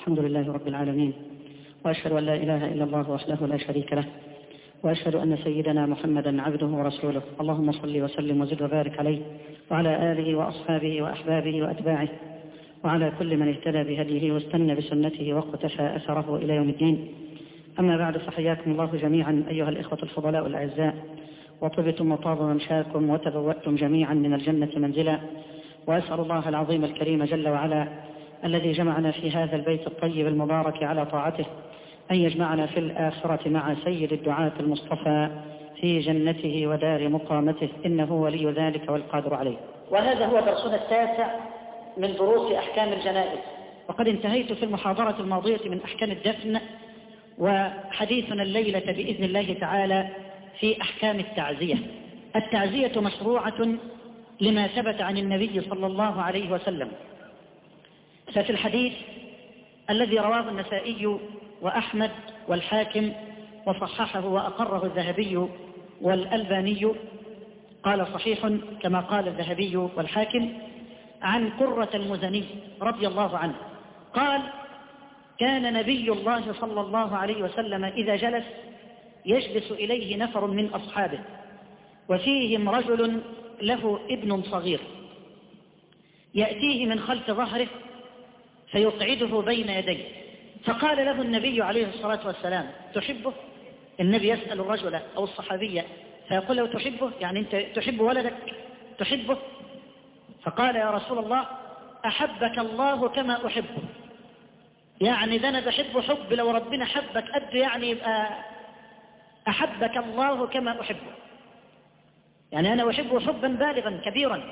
الحمد لله رب العالمين، وأشهد أن لا إله إلا الله وحده لا شريك له، وأشهد أن سيدنا محمدا عبده ورسوله. اللهم صل وسلم وزد وبارك عليه وعلى آله وأصحابه وأحبابه وأتباعه وعلى كل من اهتدى بهديه واستنى بسنته واقتفى أثره إلى يوم الدين. أما بعد، فحياكم الله جميعا أيها الإخوة الفضلاء الأعزاء، وطبتم وطاب ممشاكم وتبوأتم جميعا من الجنة منزلا، وأسأل الله العظيم الكريم جل وعلا الذي جمعنا في هذا البيت الطيب المبارك على طاعته أن يجمعنا في الآخرة مع سيد الدعاة المصطفى في جنته ودار مقامته، إنه ولي ذلك والقادر عليه. وهذا هو درسنا التاسع من دروس أحكام الجنائز، وقد انتهيت في المحاضرة الماضية من أحكام الدفن، وحديثنا الليلة بإذن الله تعالى في أحكام التعزية. التعزية مشروعة لما ثبت عن النبي صلى الله عليه وسلم، ففي الحديث الذي رواه النسائي وأحمد والحاكم وصححه وأقره الذهبي والألباني، قال صحيح كما قال الذهبي والحاكم، عن قرة المزني رضي الله عنه قال: كان نبي الله صلى الله عليه وسلم إذا جلس يجلس إليه نفر من أصحابه وفيهم رجل له ابن صغير يأتيه من خلف ظهره فيقعده بين يديه، فقال له النبي عليه الصلاة والسلام: تحبه؟ النبي يسأل الرجل أو الصحابية فيقول له: تحبه؟ يعني أنت تحب ولدك؟ تحبه؟ فقال: يا رسول الله، أحبك الله كما أحبه. يعني ده أنا بحبه حب لو ربنا حبك قد يعني يبقى أحبك الله كما أحبه، يعني أنا أحبه حبا بالغا كبيرا.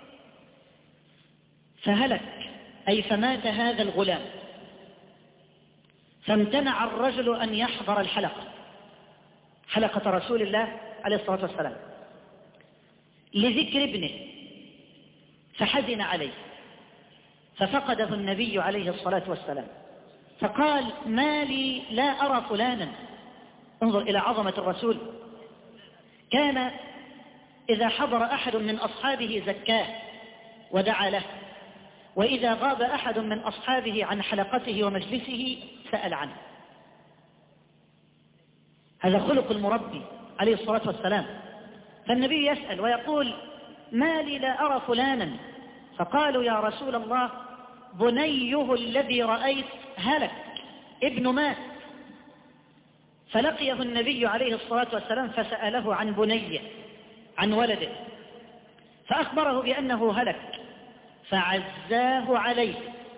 فهلك أي فمات هذا الغلام، فامتنع الرجل أن يحضر الحلقة، حلقة رسول الله عليه الصلاة والسلام، لذكر ابنه، فحزن عليه، ففقده النبي عليه الصلاة والسلام، فقال: ما لي لا أرى فلانا. انظر إلى عظمة الرسول، كان إذا حضر أحد من أصحابه زكاه ودعا له، وإذا غاب أحد من أصحابه عن حلقته ومجلسه سأل عنه. هذا خلق المربي عليه الصلاة والسلام. فالنبي يسأل ويقول: ما لي لا أرى فلانا. فقالوا: يا رسول الله، بنيه الذي رأيت هلك، ابن مات. فلقيه النبي عليه الصلاة والسلام فسأله عن بنيه، عن ولده، فأخبره بأنه هلك، فعزاه عليه.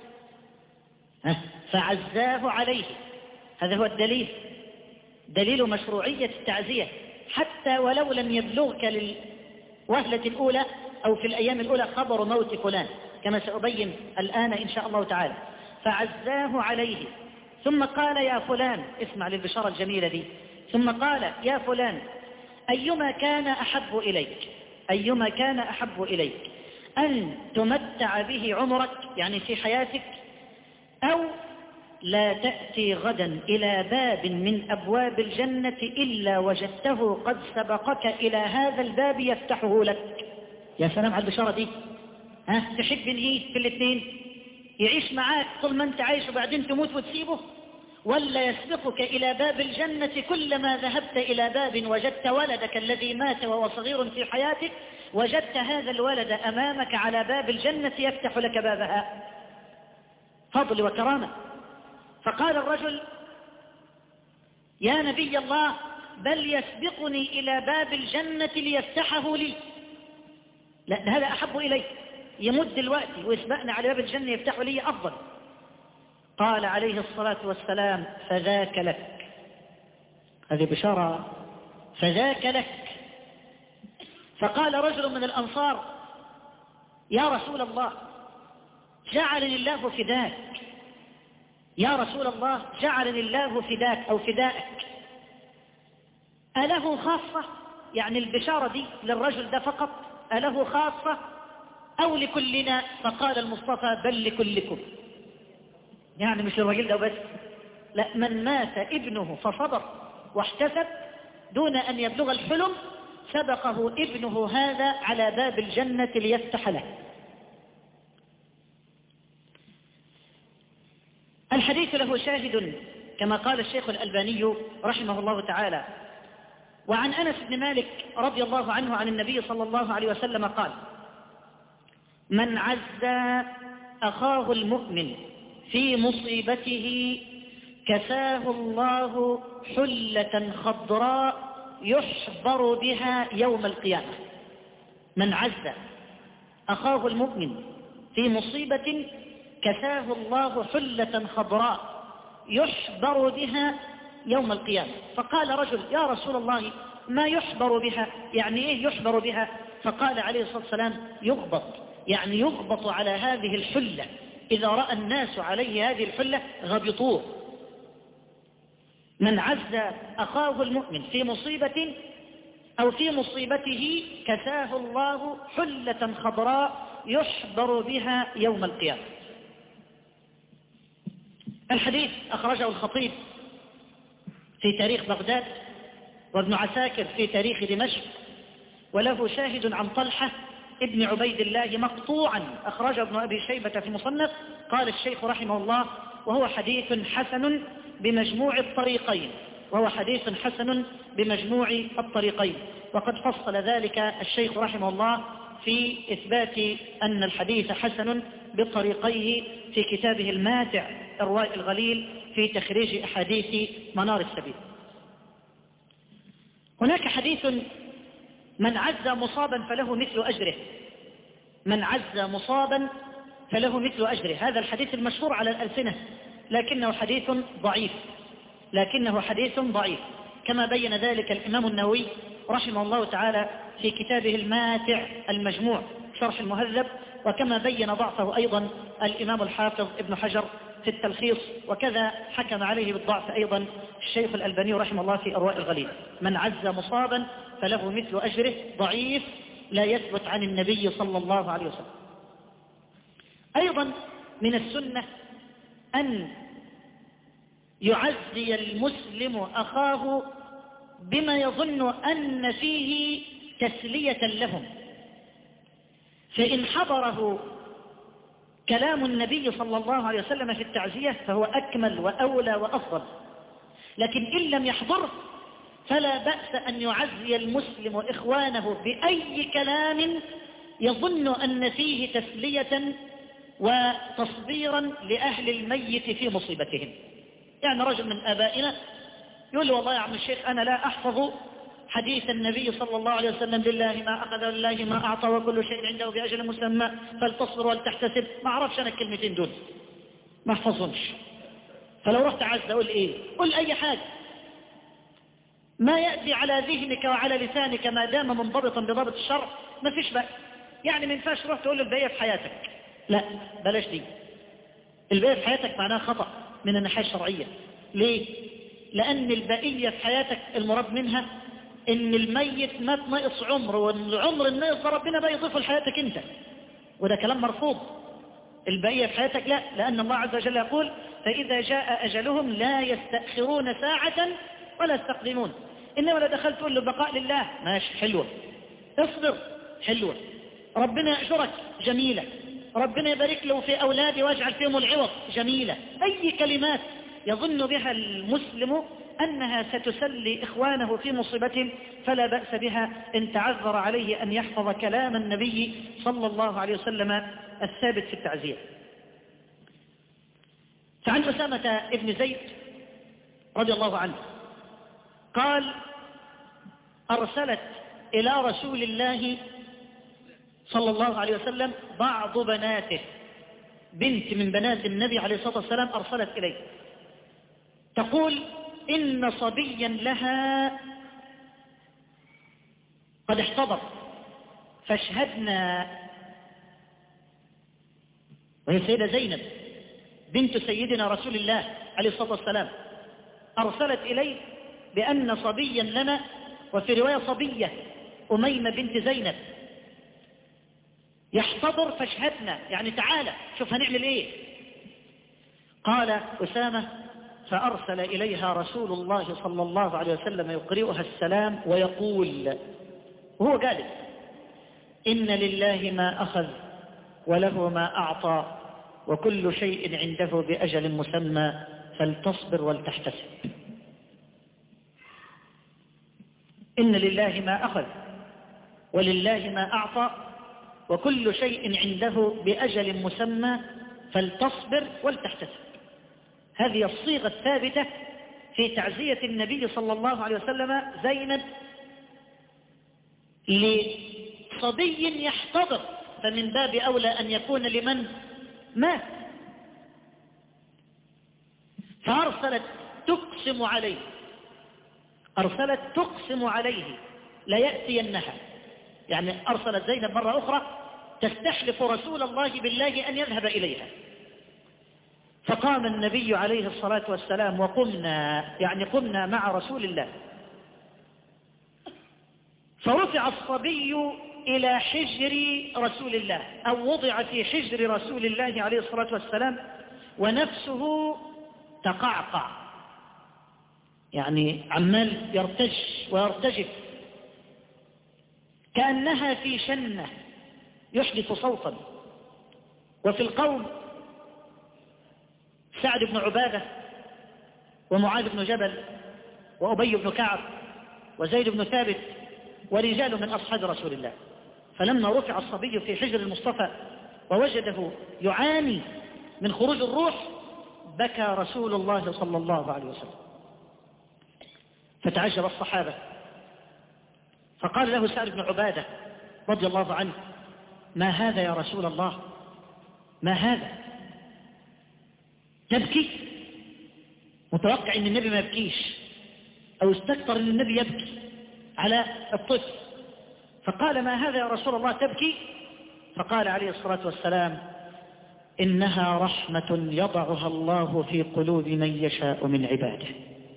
فعزاه عليه، هذا هو الدليل، دليل مشروعية التعزية، حتى ولو لم يبلغك للوهلة الأولى أو في الأيام الأولى خبر موت فلان، كما سأبين الآن إن شاء الله تعالى. فعزاه عليه، ثم قال: يا فلان، اسمع للبشارة الجميلة دي، ثم قال: يا فلان، أيما كان أحب إليك، أيما كان أحب إليك، أن تمتع به عمرك يعني في حياتك، أو لا تأتي غدا إلى باب من أبواب الجنة إلا وجدته قد سبقك إلى هذا الباب يفتحه لك. يا سلام على البشارة دي. تحب إيه في الاثنين؟ يعيش معاك طول ما أنت عايش وبعدين تموت وتسيبه، ولا يسبقك إلى باب الجنة كلما ذهبت إلى باب وجدت ولدك الذي مات وهو صغير في حياتك، وجدت هذا الولد أمامك على باب الجنة يفتح لك بابها. فضل وكرامة. فقال الرجل: يا نبي الله، بل يسبقني إلى باب الجنة ليفتحه لي. لا، هذا أحب إلي، يمد الوقت ويسبقنا على باب الجنة يفتحه لي أفضل. قال عليه الصلاة والسلام: فذاك لك. هذه بشارة، فذاك لك. فقال رجل من الأنصار: يا رسول الله، جعلني الله فداك، يا رسول الله، جعلني الله فداك أو فدائك. أله خاصة؟ يعني البشارة دي للرجل ده فقط؟ أله خاصة أو لكلنا؟ فقال المصطفى: بل لكلكم. يعني مش الرجل ده بس، لا، من مات ابنه فصبر واحتسب دون أن يبلغ الحلم سبقه ابنه هذا على باب الجنة ليفتح له. الحديث له شاهد كما قال الشيخ الألباني رحمه الله تعالى. وعن أنس بن مالك رضي الله عنه عن النبي صلى الله عليه وسلم قال: من عز أخاه المؤمن في مصيبته كساه الله حلة خضراء يحبر بها يوم القيامة. من عز أخاه المؤمن في مصيبة كساه الله حلة خضراء يحبر بها يوم القيامة. فقال رجل: يا رسول الله ما يحبر بها؟ يعني إيه يحبر بها؟ فقال عليه الصلاة والسلام: يغبط، يعني يغبط على هذه الحلة، إذا رأى الناس عليه هذه الحلة غبطوه. من عز أخاه المؤمن في مصيبة أو في مصيبته كساه الله حلة خضراء يحبر بها يوم القيامة. الحديث أخرجه الخطيب في تاريخ بغداد، وابن عساكر في تاريخ دمشق، وله شاهد عن طلحة ابن عبيد الله مقطوعا أخرجه ابن أبي شيبة في مصنف. قال الشيخ رحمه الله: وهو حديث حسن بمجموع الطريقين، وهو حديث حسن بمجموع الطريقين. وقد فصل ذلك الشيخ رحمه الله في إثبات أن الحديث حسن بطريقيه في كتابه الماتع إرواء الغليل في تخريج أحاديث منار السبيل. هناك حديث: من عز مصابا فله مثل أجره. من عز مصابا فله مثل أجره. هذا الحديث المشهور على الألسنة، لكنه حديث ضعيف، كما بين ذلك الإمام النووي رحمه الله تعالى في كتابه الماتع المجموع شرح المهذب، وكما بين ضعفه أيضا الإمام الحافظ ابن حجر في التلخيص، وكذا حكم عليه بالضعف أيضا الشيخ الألباني رحمه الله في إرواء الغليل. من عز مصابا فله مثل أجره، ضعيف، لا يثبت عن النبي صلى الله عليه وسلم. أيضا من السنة أن يعزي المسلم أخاه بما يظن أن فيه تسلية لهم، فإن حضره كلام النبي صلى الله عليه وسلم في التعزية فهو أكمل وأولى وأفضل. لكن إن لم يحضره فلا بأس أن يعزي المسلم إخوانه بأي كلام يظن أن فيه تسلية وتصبيرا لأهل الميت في مصيبتهم. يعني رجل من آبائنا يقول له: والله يا عم الشيخ أنا لا أحفظ حديث النبي صلى الله عليه وسلم: لله ما أخذ ولله ما أعطى وكل شيء عنده بأجل مسمى فلتصبر ولتحتسب. ما أعرفش أنا الكلمتين دول، ما أحفظهمش. فلو رحت عز أقول إيه؟ قل أي حاجة ما يأتي على ذهنك وعلى لسانك ما دام منضبطا بضبط الشرع، ما فيش بقى. يعني ما ينفعش تروح تقول له البقية في حياتك، لا بلاش دي. البقية في حياتك معناها خطأ من الناحية الشرعية. ليه؟ لأن البقية في حياتك المراد منها إن الميت مات ناقص عمر، والعمر الناقص ده ربنا بقى يضيفه لحياتك أنت، وده كلام مرفوض. البقية في حياتك لا، لأن الله عز وجل يقول: فإذا جاء أجلهم لا يستأخرون ساعة ولا يستقدمون. إنما لو دخلت تقول له بقاء لله، ماشي، حلوة، اصبر، حلوة، ربنا يأجرك، جميلة، ربنا يبارك له في أولادي واجعل فيهم العوض، جميلة. أي كلمات يظن بها المسلم أنها ستسلي إخوانه في مصيبتهم فلا بأس بها إن تعذر عليه أن يحفظ كلام النبي صلى الله عليه وسلم الثابت في التعزية. فعن أسامة ابن زيد رضي الله عنه قال: أرسلت إلى رسول الله صلى الله عليه وسلم بعض بناته، بنت من بنات النبي عليه الصلاة والسلام أرسلت إليه تقول: إن صبيا لها قد احتضر فاشهدنا. وهي سيدة زينب بنت سيدنا رسول الله عليه الصلاة والسلام أرسلت إليه بأن صبيا لنا، وفي رواية صبية أميمة بنت زينب، يحتضر فاشهدنا، يعني تعالى شوف هنعمل إيه. قال أسامة: فأرسل إليها رسول الله صلى الله عليه وسلم يقرئها السلام ويقول وهو جالس: إن لله ما أخذ وله ما أعطى وكل شيء عنده بأجل مسمى فلتصبر ولتحتسب. إن لله ما أخذ ولله ما أعطى وكل شيء عنده بأجل مسمى فلتصبر ولتحتسب. هذه الصيغة الثابتة في تعزية النبي صلى الله عليه وسلم زينب لصبي يحتضر، فمن باب أولى أن يكون لمن مات. فأرسلت تقسم عليه ليأتينها، يعني أرسلت زينب مرة أخرى تستحلف رسول الله بالله أن يذهب إليها. فقام النبي عليه الصلاة والسلام قمنا مع رسول الله، فرفع الصبي إلى حجر رسول الله، أو وضع في حجر رسول الله عليه الصلاة والسلام، ونفسه تقعقع، يعني عمال يرتج ويرتجف كأنها في شنة يحدث صوتا. وفي القوم سعد بن عبادة ومعاذ بن جبل وأبي بن كعب وزيد بن ثابت ورجال من أصحاب رسول الله. فلما رفع الصبي في حجر المصطفى ووجده يعاني من خروج الروح بكى رسول الله صلى الله عليه وسلم، فتعجب الصحابة، فقال له سعد بن عبادة رضي الله عنه: ما هذا يا رسول الله؟ ما هذا؟ تبكي؟ متوقع ان النبي ما يبكيش، او استكثر ان النبي يبكي على الطفل. فقال: ما هذا يا رسول الله تبكي؟ فقال عليه الصلاة والسلام: إنها رحمة يضعها الله في قلوب من يشاء من عباده.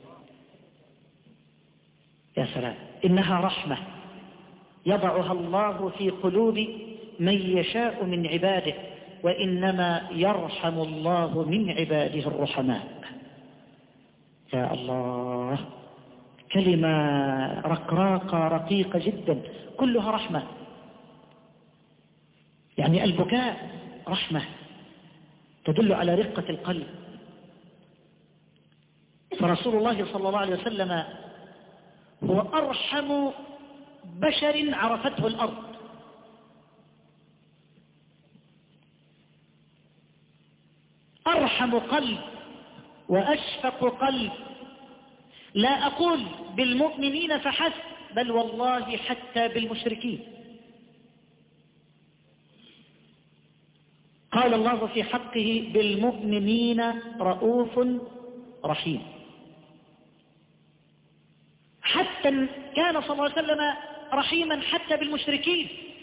يا سلام، إنها رحمة يضعها الله في قلوب من يشاء من عباده، وإنما يرحم الله من عباده الرحماء. يا الله، كلمة رقراقة رقيقة جدا كلها رحمة. يعني البكاء رحمة تدل على رقة القلب. فرسول الله صلى الله عليه وسلم هو أرحم بشر عرفته الأرض. أرحم قلب وأشفق قلب، لا أقول بالمؤمنين فحسب، بل والله حتى بالمشركين. قال الله في حقه: بالمؤمنين رؤوف رحيم. حتى كان صلى الله عليه وسلم رحيما حتى بالمشركين،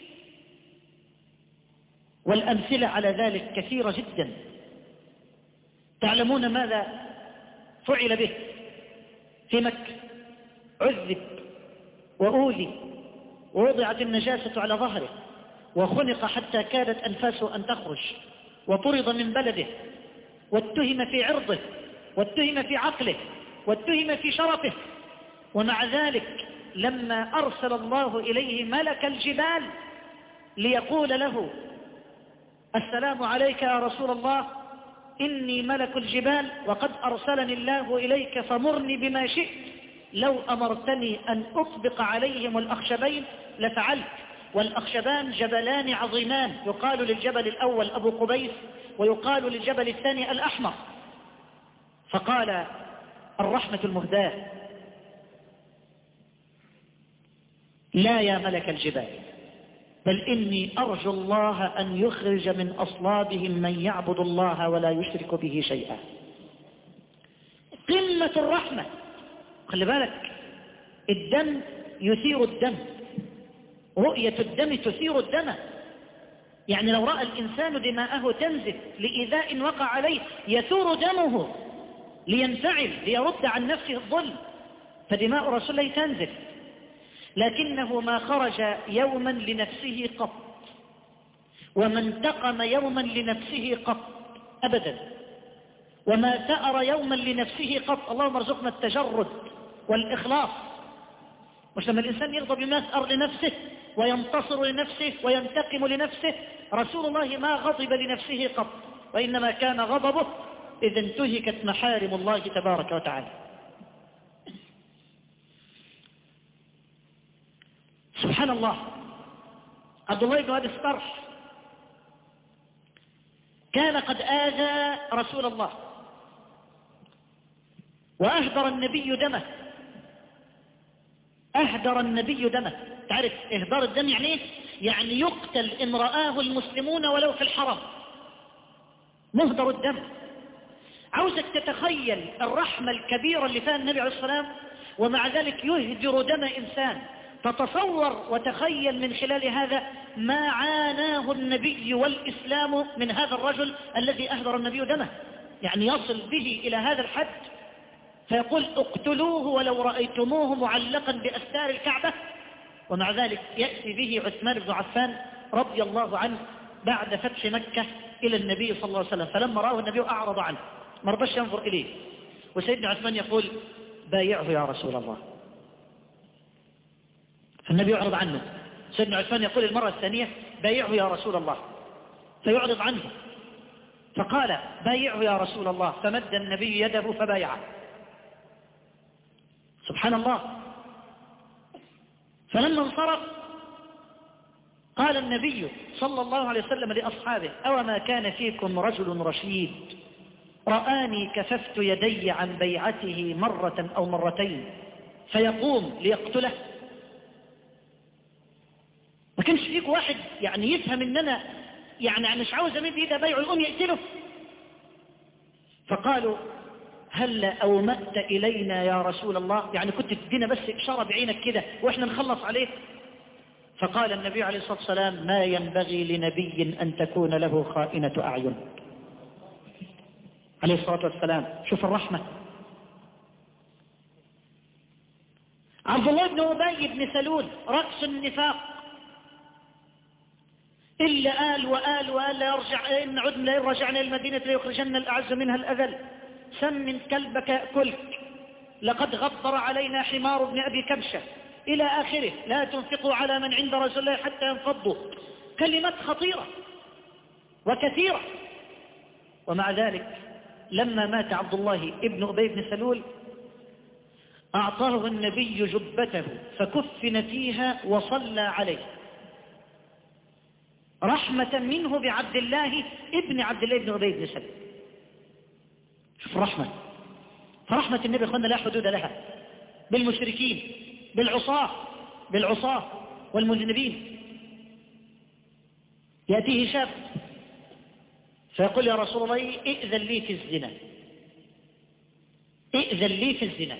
والأمثلة على ذلك كثيرة جدا. تعلمون ماذا فعل به في مكة؟ عذب وأوذي ووضعت النجاسة على ظهره وخنق حتى كادت أنفاسه أن تخرج، وطرد من بلده، واتهم في عرضه، واتهم في عقله، واتهم في شرفه. ومع ذلك لما أرسل الله إليه ملك الجبال ليقول له: السلام عليك يا رسول الله، إني ملك الجبال وقد أرسلني الله إليك فمرني بما شئت، لو أمرتني أن أطبق عليهم الأخشبين لفعلت. والأخشبان جبلان عظيمان، يقال للجبل الأول أبو قبيس، ويقال للجبل الثاني الأحمر. فقال الرحمة المهداة: لا يا ملك الجبال، بل إني أرجو الله أن يخرج من أصلابهم من يعبد الله ولا يشرك به شيئا. قمة الرحمة. خلي بالك، الدم يثير الدم، رؤية الدم تثير الدم. يعني لو رأى الإنسان دماءه تنزف لإيذاء وقع عليه يثور دمه لينفعل ليرد عن نفسه الظلم، فدماء رسول الله تنزف. لكنه ما خرج يوما لنفسه قط، وما انتقم يوما لنفسه قط أبدا، وما ثأر يوما لنفسه قط. اللهم ارزقنا التجرد والإخلاص. مش لما الإنسان يغضب بما يثأر لنفسه وينتصر لنفسه وينتقم لنفسه. رسول الله ما غضب لنفسه قط، وإنما كان غضبه إذا انتهكت محارم الله تبارك وتعالى. سبحان الله، عبد الله بن أبي الصرح كان قد آذى رسول الله وأهدر النبي دمه، أهدر النبي دمه. تعرف إهدار الدم يعني إيه؟ يعني يقتل إن رآه المسلمون ولو في الحرم، مهدر الدم. عاوزك تتخيل الرحمة الكبيرة اللي فيها النبي عليه الصلاة والسلام، ومع ذلك يهدر دم إنسان. تتصور وتخيل من خلال هذا ما عاناه النبي والإسلام من هذا الرجل الذي أهدر النبي دمه، يعني يصل به إلى هذا الحد، فيقول اقتلوه ولو رأيتموه معلقا بأستار الكعبة. ومع ذلك يأتي به عثمان بن عفان رضي الله عنه بعد فتح مكة إلى النبي صلى الله عليه وسلم، فلما رآه النبي أعرض عنه، ما رضاش ينظر إليه. وسيدنا عثمان يقول بايعه يا رسول الله، فالنبي يعرض عنه. سيدنا عثمان يقول المرة الثانية بايعه يا رسول الله، فيعرض عنه، فقال بايعه يا رسول الله، فمد النبي يده فبايعه. سبحان الله. فلما انصرف قال النبي صلى الله عليه وسلم لأصحابه أوما كان فيكم رجل رشيد رآني كففت يدي عن بيعته مرة أو مرتين فيقوم ليقتله؟ ما كانش فيك واحد يعني يفهم ان انا يعني مش عاوز امد ايده بيعه يقوم يقتله؟ فقالوا هل أومأت إلينا يا رسول الله، يعني كنت تدينا بس إشارة بعينك كده وإحنا نخلص عليه؟ فقال النبي عليه الصلاة والسلام ما ينبغي لنبي أن تكون له خائنة أعين، عليه الصلاة والسلام. شوف الرحمة. عبد الله بن أبي بن سلول رأس النفاق، إلا وآل لا يرجع، إن عدنا إن رجعنا المدينة ليخرجن الأعز منها الأذل، سمن كلبك يأكلك، لقد غبر علينا حمار ابن أبي كبشة، إلى آخره. لا تنفقوا على من عند رسول الله حتى ينفضوا. كلمات خطيرة وكثيرة. ومع ذلك لما مات عبد الله ابن أبي بن سلول أعطاه النبي جبته فكفن فيها وصلى عليه رحمة منه بعبد الله ابن بن أبي بن سلول. شوف الرحمة. فرحمة النبي أخوانا لا حدود لها بالمشركين، بالعصاة والمذنبين. يأتيه شاب فيقول يا رسول الله ائذن لي في الزنا، ائذن لي في الزنا.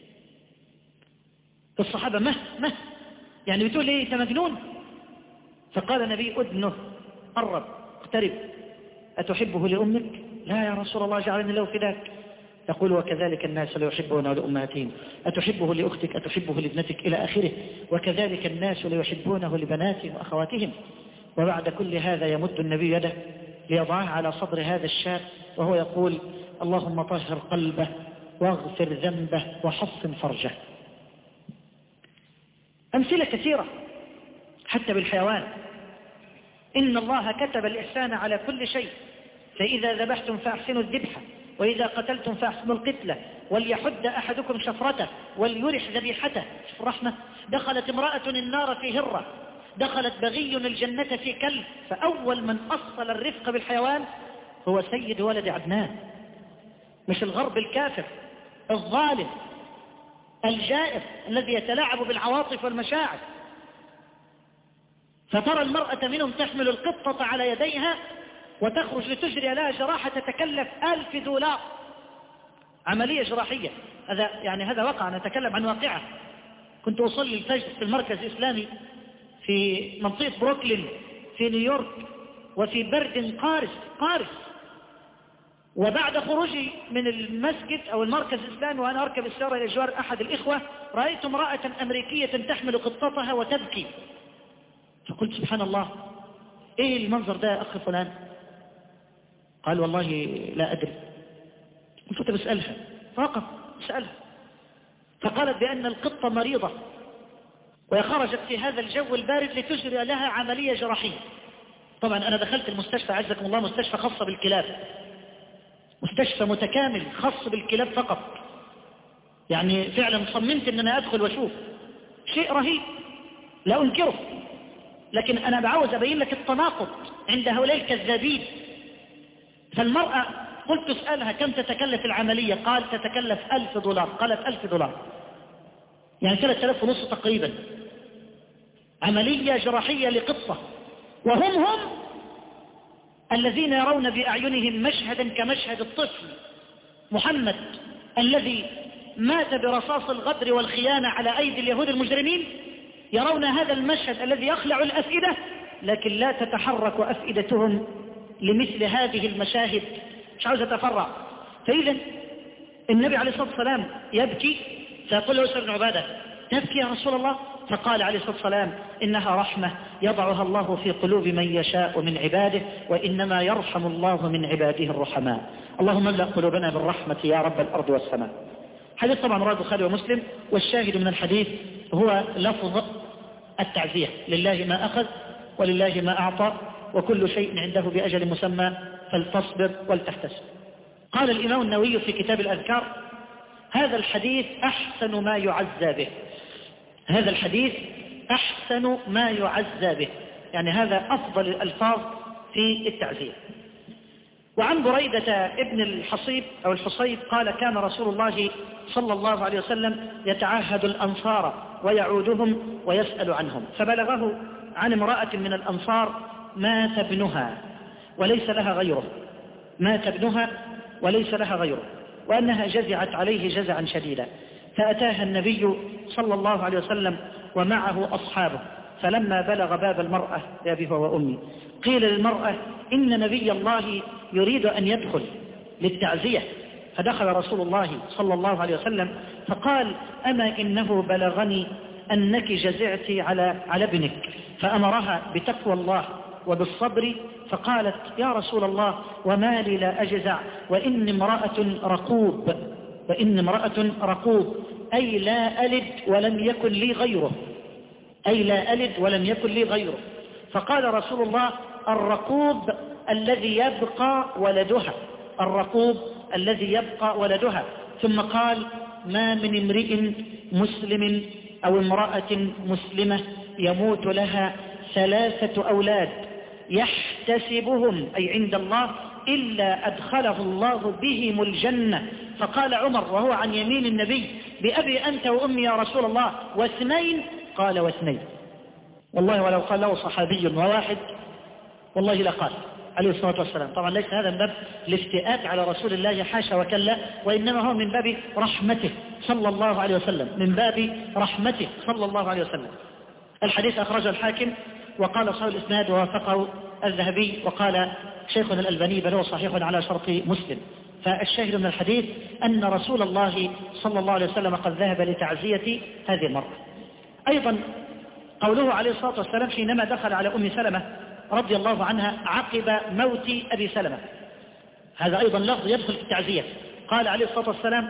الصحابة مه يعني بتقول ايه انت مجنون؟ فقال النبي أدنه، قرب، اقترب، أتحبه لأمك؟ لا يا رسول الله جعلني له فداك. يقول وكذلك الناس لا يحبون لأمهاتهم، أتحبه لأختك، أتحبه لابنتك، إلى آخره. وكذلك الناس لا يحبونه لبناتهم وأخواتهم. وبعد كل هذا يمد النبي يده ليضعه على صدر هذا الشاب وهو يقول اللهم طهر قلبه واغفر ذنبه وحصن فرجه. أمثلة كثيرة حتى بالحيوان. إن الله كتب الإحسان على كل شيء، فإذا ذبحتم فأحسنوا الذبحة، وإذا قتلتم فأحسنوا القتلة، وليحد أحدكم شفرته وليرح ذبيحته. شوف الرحمة. دخلت امرأة النار في هرة، دخلت بغي الجنة في كلب. فأول من أصل الرفق بالحيوان هو سيد ولد عدنان، مش الغرب الكافر الظالم الجائر الذي يتلاعب بالعواطف والمشاعر. فترى المرأة منهم تحمل القطة على يديها وتخرج لتجري لها جراحة تتكلف $1000، عملية جراحية. هذا وقع، نتكلم عن واقعة. كنت أصلي الفجر في المركز الإسلامي في منطقة بروكلين في نيويورك، وفي برد قارس. وبعد خروجي من المسجد أو المركز الإسلامي وأنا أركب السيارة إلى جوار أحد الإخوة، رأيت امرأة أمريكية تحمل قطتها وتبكي. فقلت سبحان الله، إيه المنظر ده يا أخي فلان؟ قال والله لا أدري. قلت بسألها، فقط بسألها. فقالت بأن القطة مريضة وخرجت في هذا الجو البارد لتجري لها عملية جراحية. طبعا أنا دخلت المستشفى عزكم الله، مستشفى خاصة بالكلاب، مستشفى متكامل خاص بالكلاب فقط، يعني فعلا صممت أن أنا أدخل وأشوف شيء رهيب لا أنكره، لكن أنا بعاوز أبين لك التناقض عند هؤلاء الكذابين. فالمرأة قلت اسألها كم تتكلف العملية، قال تتكلف $1000. قالت $1000 يعني 3500 تقريبا، عملية جراحية لقطة، وهم الذين يرون بأعينهم مشهدا كمشهد الطفل محمد الذي مات برصاص الغدر والخيانة على أيدي اليهود المجرمين، يرون هذا المشهد الذي يخلع الأفئدة، لكن لا تتحرك أفئدتهم لمثل هذه المشاهد. مش عاوز أتفرع. فإذا النبي عليه الصلاة والسلام يبكي، فيقول له سيد بن عبادة تبكي يا رسول الله؟ فقال عليه الصلاة والسلام إنها رحمة يضعها الله في قلوب من يشاء من عباده، وإنما يرحم الله من عباده الرحماء. اللهم املأ قلوبنا بالرحمة يا رب الأرض والسماء. حديث طبعا رواه البخاري ومسلم، والشاهد من الحديث هو لفظ التعزية: لله ما أخذ ولله ما أعطى وكل شيء عنده بأجل مسمى فلتصبر ولتحتسب. قال الإمام النووي في كتاب الأذكار: هذا الحديث أحسن ما يعزى به. هذا الحديث أحسن ما يعزى به، يعني هذا أفضل الألفاظ في التعزية. وعن بريدة ابن الحصيب أو الحصيب قال: كان رسول الله صلى الله عليه وسلم يتعهد الأنصار ويعودهم ويسأل عنهم، فبلغه عن امرأة من الأنصار مات ابنها وليس لها غيره، مات ابنها وليس لها غيره، وأنها جزعت عليه جزعا شديدا، فأتاها النبي صلى الله عليه وسلم ومعه أصحابه، فلما بلغ باب المرأة بأبي وأمي قيل للمرأة: إن نبي الله يريد أن يدخل للتعزية. فدخل رسول الله صلى الله عليه وسلم فقال: أما إنه بلغني أنك جزعت على ابنك، فأمرها بتقوى الله وبالصبر، فقالت: يا رسول الله وما لي لا أجزع وإن امرأة رقوب، أي لا ألد ولم يكن لي غيره، أي لا ألد ولم يكن لي غيره. فقال رسول الله: الرقوب الذي يبقى ولدها، الرقوب الذي يبقى ولدها. ثم قال: ما من امرئ مسلم أو امرأة مسلمة يموت لها 3 أولاد يحتسبهم أي عند الله إلا أدخله الله بهم الجنة. فقال عمر وهو عن يمين النبي: بأبي أنت وأمي يا رسول الله، و2؟ قال: و2. والله ولو قال له صحابي وواحد والله لقال عليه الصلاة والسلام. طبعا ليس هذا من باب الافتئات على رسول الله، حاشا وكلا، وإنما هو من باب رحمته صلى الله عليه وسلم، من باب رحمته صلى الله عليه وسلم. الحديث أخرجه الحاكم وقال صحيح الإسناد ووافقه الذهبي، وقال شيخنا الألباني بل هو صحيح على شرط مسلم. فالشاهد من الحديث أن رسول الله صلى الله عليه وسلم قد ذهب لتعزية هذه المرأة. أيضا قوله عليه الصلاة والسلام حينما دخل على أم سلمة رضي الله عنها عقب موت أبي سلمة، هذا أيضا لفظ يدخل في التعزية. قال عليه الصلاة والسلام: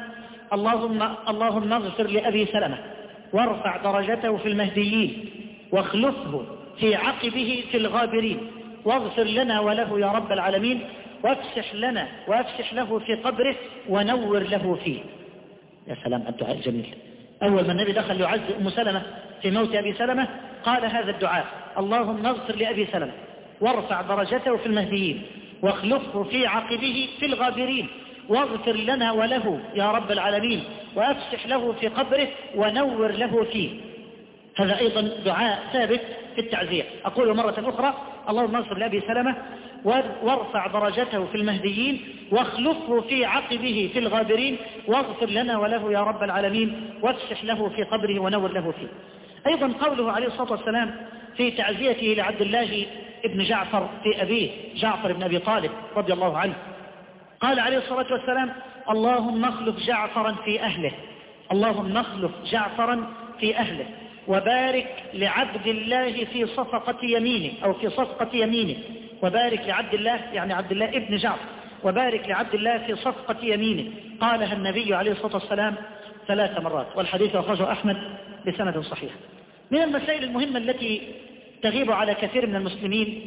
اللهم اغفر لأبي سلمة وارفع درجته في المهديين واخلفه في عقبه في الغابرين واغفر لنا وله يا رب العالمين وافسح لنا وافسح له في قبره ونور له فيه. يا سلام الدعاء الجميل. أول ما النبي دخل يعزي أم سلمة في موت أبي سلمة قال هذا الدعاء: اللهم اغفر لأبي سلمة وارفع درجته في المهديين واخلفه في عقبه في الغابرين واغفر لنا وله يا رب العالمين وافسح له في قبره ونور له فيه. هذا أيضا دعاء ثابت في التعزية. أقول مرة أخرى: اللهم اغفر لأبي سلمة وارفع درجته في المهديين واخلفه في عقبه في الغابرين واغفر لنا وله يا رب العالمين وافسح له في قبره ونور له فيه. أيضا قوله عليه الصلاة والسلام في تعزيته لعبد الله ابن جعفر في أبيه جعفر بن أبي طالب رضي الله عنه، قال عليه الصلاة والسلام: اللهم اخلف جعفرا في أهله، اللهم اخلف جعفرا في أهله وبارك لعبد الله في صفقة يمينه أو في صفقة يمينه، وبارك لعبد الله يعني عبد الله ابن جعفر، وبارك لعبد الله في صفقة يمينه. قالها النبي عليه الصلاة والسلام 3 مرات، والحديث أخرجه أحمد بسند صحيح. من المسائل المهمة التي تغيب على كثير من المسلمين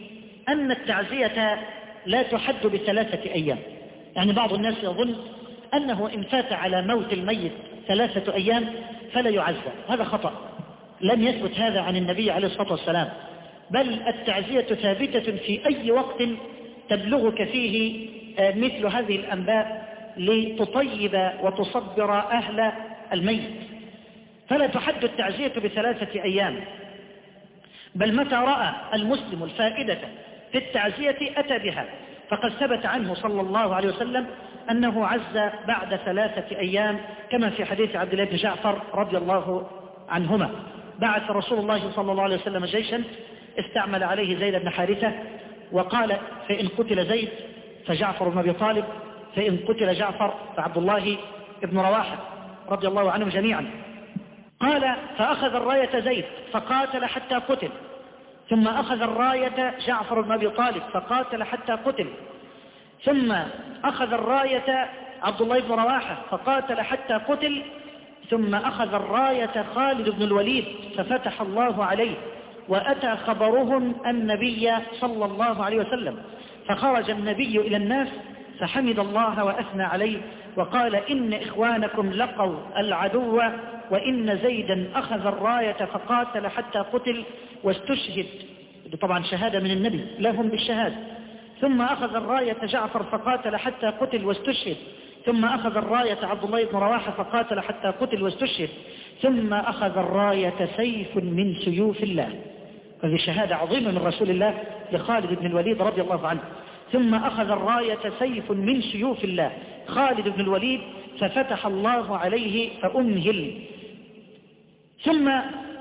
أن التعزية لا تحد ب3 أيام. يعني بعض الناس يظن أنه إن فات على موت الميت 3 أيام فلا يعزى. هذا خطأ، لم يثبت هذا عن النبي عليه الصلاة والسلام، بل التعزية ثابتة في أي وقت تبلغك فيه مثل هذه الأنباء لتطيب وتصبر أهل الميت، فلا تحد التعزية ب3 أيام، بل متى رأى المسلم الفائدة في التعزية أتى بها، فقد ثبت عنه صلى الله عليه وسلم أنه عز بعد 3 أيام، كما في حديث عبد الله بن جعفر رضي الله عنهما. بعث رسول الله صلى الله عليه وسلم جيشا استعمل عليه زيد بن حارثة، وقال فإن قتل زيد فجعفر بن أبي طالب، فإن قتل جعفر فعبد الله بن رواحة رضي الله عنهم جميعا. قال فأخذ الراية زيد فقاتل حتى قتل، ثم أخذ الراية جعفر بن أبي طالب فقاتل حتى قتل، ثم أخذ الراية عبد الله بن رواحة فقاتل حتى قتل، ثم أخذ الراية خالد بن الوليد ففتح الله عليه، وأتى خبرهم النبي صلى الله عليه وسلم، فخرج النبي إلى الناس فحمد الله وأثنى عليه وقال إن إخوانكم لقوا العدو، وإن زيدا أخذ الراية فقاتل حتى قتل واستشهد. طبعا شهادة من النبي لهم بالشهادة. ثم أخذ الراية جعفر فقاتل حتى قتل واستشهد، ثم أخذ الراية عبد الله بن رواحة فقاتل حتى قتل واستشهد، ثم أخذ الراية سيف من سيوف الله. هذه شهادة عظيمة من رسول الله لخالد بن الوليد رضي الله عنه. ثم أخذ الراية سيف من سيوف الله خالد بن الوليد ففتح الله عليه فأمهل. ثم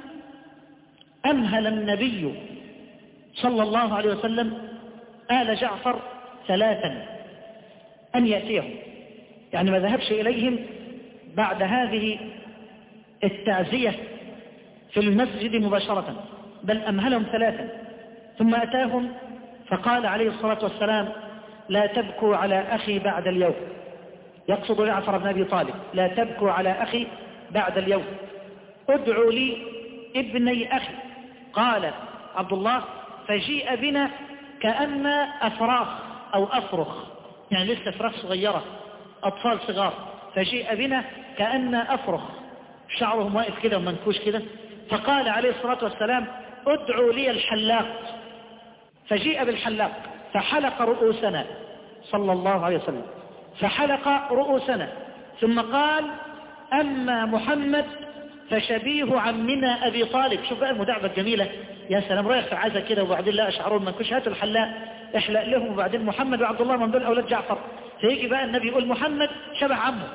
أمهل النبي صلى الله عليه وسلم آل جعفر 3 أن يأتيهم، يعني ما ذهبش إليهم بعد هذه التعزية في المسجد مباشرة، بل أمهلهم 3. ثم أتاهم فقال عليه الصلاة والسلام لا تبكوا على أخي بعد اليوم، يقصد جعفر بن أبي طالب، لا تبكوا على أخي بعد اليوم، ادعوا لي ابني أخي. قال عبد الله فجيء بنا كأن أفراخ أو أفرخ، يعني لسه فراخ صغيرة، أطفال صغار، فجيء بنا كأن أفرخ، شعرهم واقف كده ومنكوش كده. فقال عليه الصلاة والسلام ادعوا لي الحلاق، فجيء بالحلاق فحلق رؤوسنا صلى الله عليه وسلم، فحلق رؤوسنا، ثم قال أما محمد فشبيه عمنا أبي طالب. شوف بقى المداعبة الجميلة، يا سلام، رايح في عزة كده وبعدين لا أشعرون منكوش، هاتوا الحلاق احلق لهم، وبعدين محمد وعبد الله من دول أولاد جعفر. فيجي بقى النبي يقول محمد شبه عمه،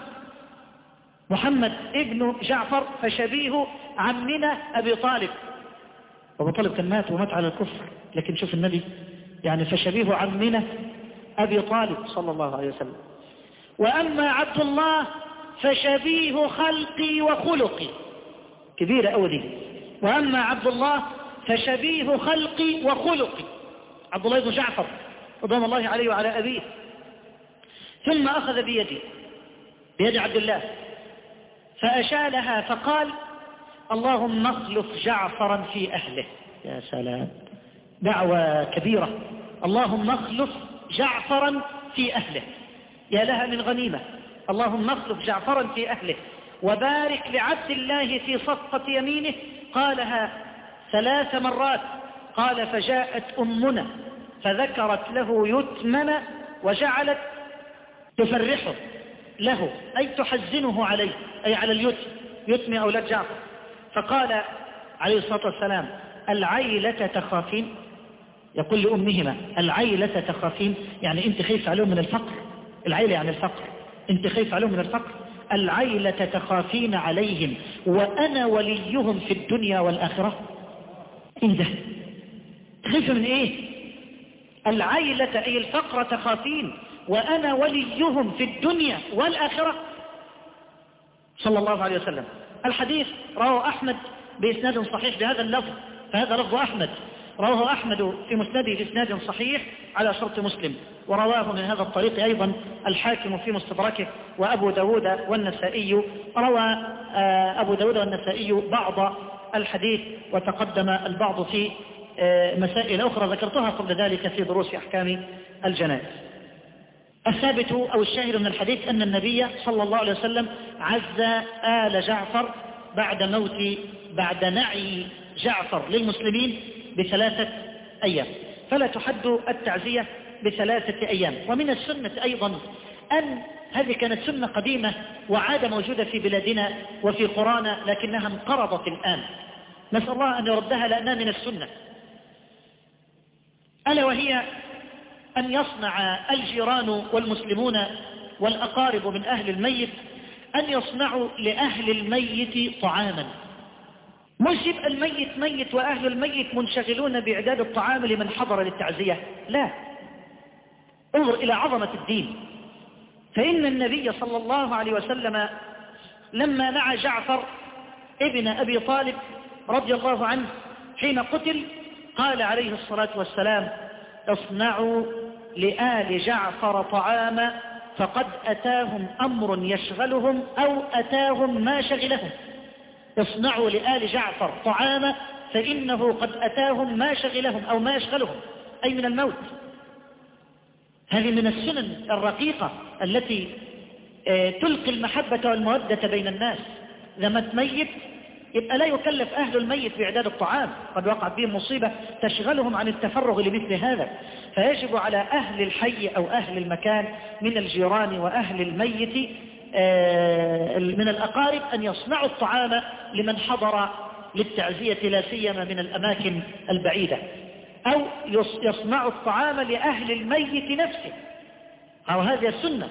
محمد ابن جعفر فشبيه عمنا أبي طالب. أبو طالب كان مات ومات على الكفر، لكن شوف النبي يعني فشبيه عمنا أبي طالب صلى الله عليه وسلم. وأما عبد الله فشبيه خلقي وخلقي، كبيرة أودي. وأما عبد الله فشبيه خلقي وخلقي، عبد الله بن جعفر رضوان الله عليه وعلى أبيه. ثم أخذ بيدي، بيد عبد الله، فأشالها فقال اللهم اخلف جعفرا في أهله. يا سلام، دعوة كبيرة، اللهم اخلف جعفرا في أهله، يا لها من غنيمة. اللهم اخلف جعفرا في أهله وبارك لعبد الله في صفقة يمينه. قالها 3 مرات. قال فجاءت أمنا فذكرت له يتمن وجعلت تفرحه له، أي تحزنه عليه، أي على اليتم، يتم أولاد جعفر. فقال عليه الصلاة والسلام العيلة تخافين، يقول لأمهما العيلة تخافين، يعني أنت خايف عليهم من الفقر، العيلة يعني الفقر، أنت خايف عليهم من الفقر، العيلة تخافين عليهم وأنا وليهم في الدنيا والآخرة. إيه ده؟ خايف من إيه؟ العيلة أي الفقر تخافين وأنا وليهم في الدنيا والآخرة صلى الله عليه وسلم. الحديث رواه أحمد بإسناد صحيح بهذا اللفظ، فهذا لفظ أحمد، رواه أحمد في مسنده بإسناد صحيح على شرط مسلم، ورواه من هذا الطريق أيضا الحاكم في مستدركه وأبو داود والنسائي. روى أبو داود والنسائي بعض الحديث وتقدم البعض في مسائل أخرى ذكرتها قبل ذلك في دروس أحكام الجنائز. الثابت أو الشاهد من الحديث أن النبي صلى الله عليه وسلم عز آل جعفر بعد نعي جعفر للمسلمين ب3 أيام، فلا تحد التعزية ب3 أيام. ومن السنة أيضا أن هذه كانت سنة قديمة وعادة موجودة في بلادنا وفي قرانا، لكنها انقرضت الآن، نسأل الله أن يردها لأنها من السنة، ألا وهي أن يصنع الجيران والمسلمون والأقارب من أهل الميت أن يصنعوا لأهل الميت طعاما. مش يبقى الميت ميت وأهل الميت منشغلون بإعداد الطعام لمن حضر للتعزية، لا، انظر إلى عظمة الدين. فإن النبي صلى الله عليه وسلم لما نعى جعفر ابن أبي طالب رضي الله عنه حين قتل قال عليه الصلاة والسلام: اصنعوا لآل جعفر طعاما فقد أتاهم أمر يشغلهم أو أتاهم ما شغلهم. اصنعوا لآل جعفر طعاما فإنه قد أتاهم ما شغلهم أو ما يشغلهم، أي من الموت. هذه من السنن الرقيقة التي تلقي المحبة والمودة بين الناس. إذا مات ميت يبقى لا يكلف أهل الميت بإعداد الطعام، قد وقعت بهم مصيبة تشغلهم عن التفرغ لمثل هذا، فيجب على أهل الحي أو أهل المكان من الجيران وأهل الميت من الأقارب أن يصنعوا الطعام لمن حضر للتعزية، لا سيما من الأماكن البعيدة، أو يصنعوا الطعام لأهل الميت نفسه، أو هذه السنة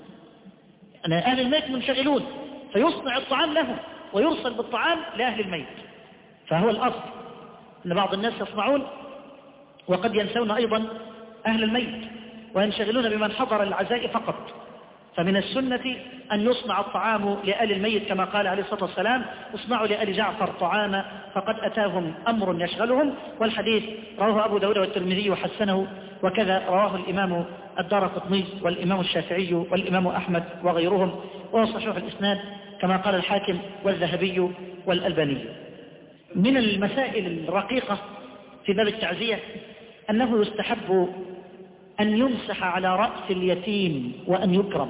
أن أهل الميت منشغلون فيصنع الطعام لهم ويرسل بالطعام لأهل الميت. فهو الأصل أن بعض الناس يصنعون وقد ينسون أيضا أهل الميت وينشغلون بمن حضر العزاء فقط. فمن السنة أن يصنع الطعام لآل الميت كما قال عليه الصلاة والسلام: اصنعوا لآل جعفر طعاما فقد أتاهم أمر يشغلهم. والحديث رواه أبو داود والترمذي وحسنه، وكذا رواه الإمام الدارقطني والإمام الشافعي والإمام أحمد وغيرهم، وهو صحيح الإسناد كما قال الحاكم والذهبي والألباني. من المسائل الرقيقة في باب التعزية أنه يستحب أن يمسح على رأس اليتيم وأن يكرم.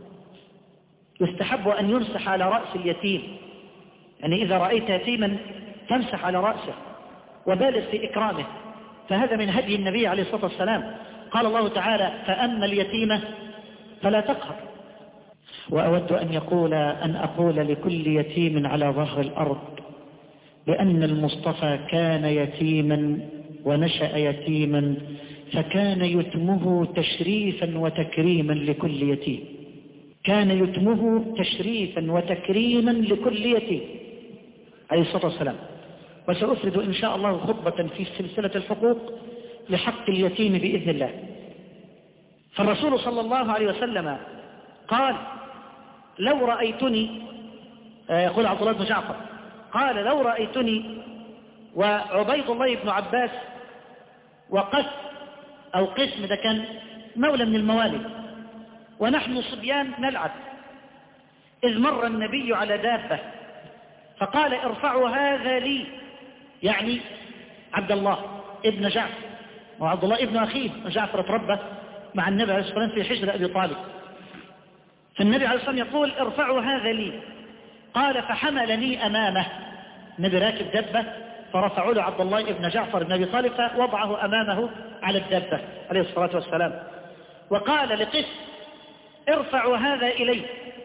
يستحب أن يمسح على رأس اليتيم، يعني إذا رأيت يتيما تمسح على رأسه وبالغ في إكرامه، فهذا من هدي النبي عليه الصلاة والسلام. قال الله تعالى: فأما اليتيمة فلا تقهر. وأود أن أقول لكل يتيم على ظهر الأرض لأن المصطفى كان يتيما ونشأ يتيما، فكان يتمه تشريفا وتكريما لكل يتيم. كان يتمه تشريفا وتكريما لكل يتيم عليه الصلاة والسلام. وسأفرد إن شاء الله خطبة في سلسلة الحقوق لحق اليتيم بإذن الله. فالرسول صلى الله عليه وسلم قال: لو رأيتني، يقول عبد الله بن جعفر، قال: لو رأيتني وعبيد الله بن عباس وقس أو قسم، ده كان مولى من الموالي، ونحن صبيان نلعب، إذ مر النبي على دابة فقال: ارفعوا هذا لي، يعني عبد الله ابن جعفر، وعبد الله ابن أخيه جعفر تربى مع النبي عليه الصلاة والسلام في حجر أبي طالب. فالنبي عليه الصلاة والسلام يقول: ارفعوا هذا لي. قال: فحملني أمامه، النبي راكب دبة فرفعوا له عبد الله ابن جعفر بن أبي طالب فوضعه أمامه على الدبة عليه الصلاة والسلام، وقال لقس: ارفعوا هذا إلي.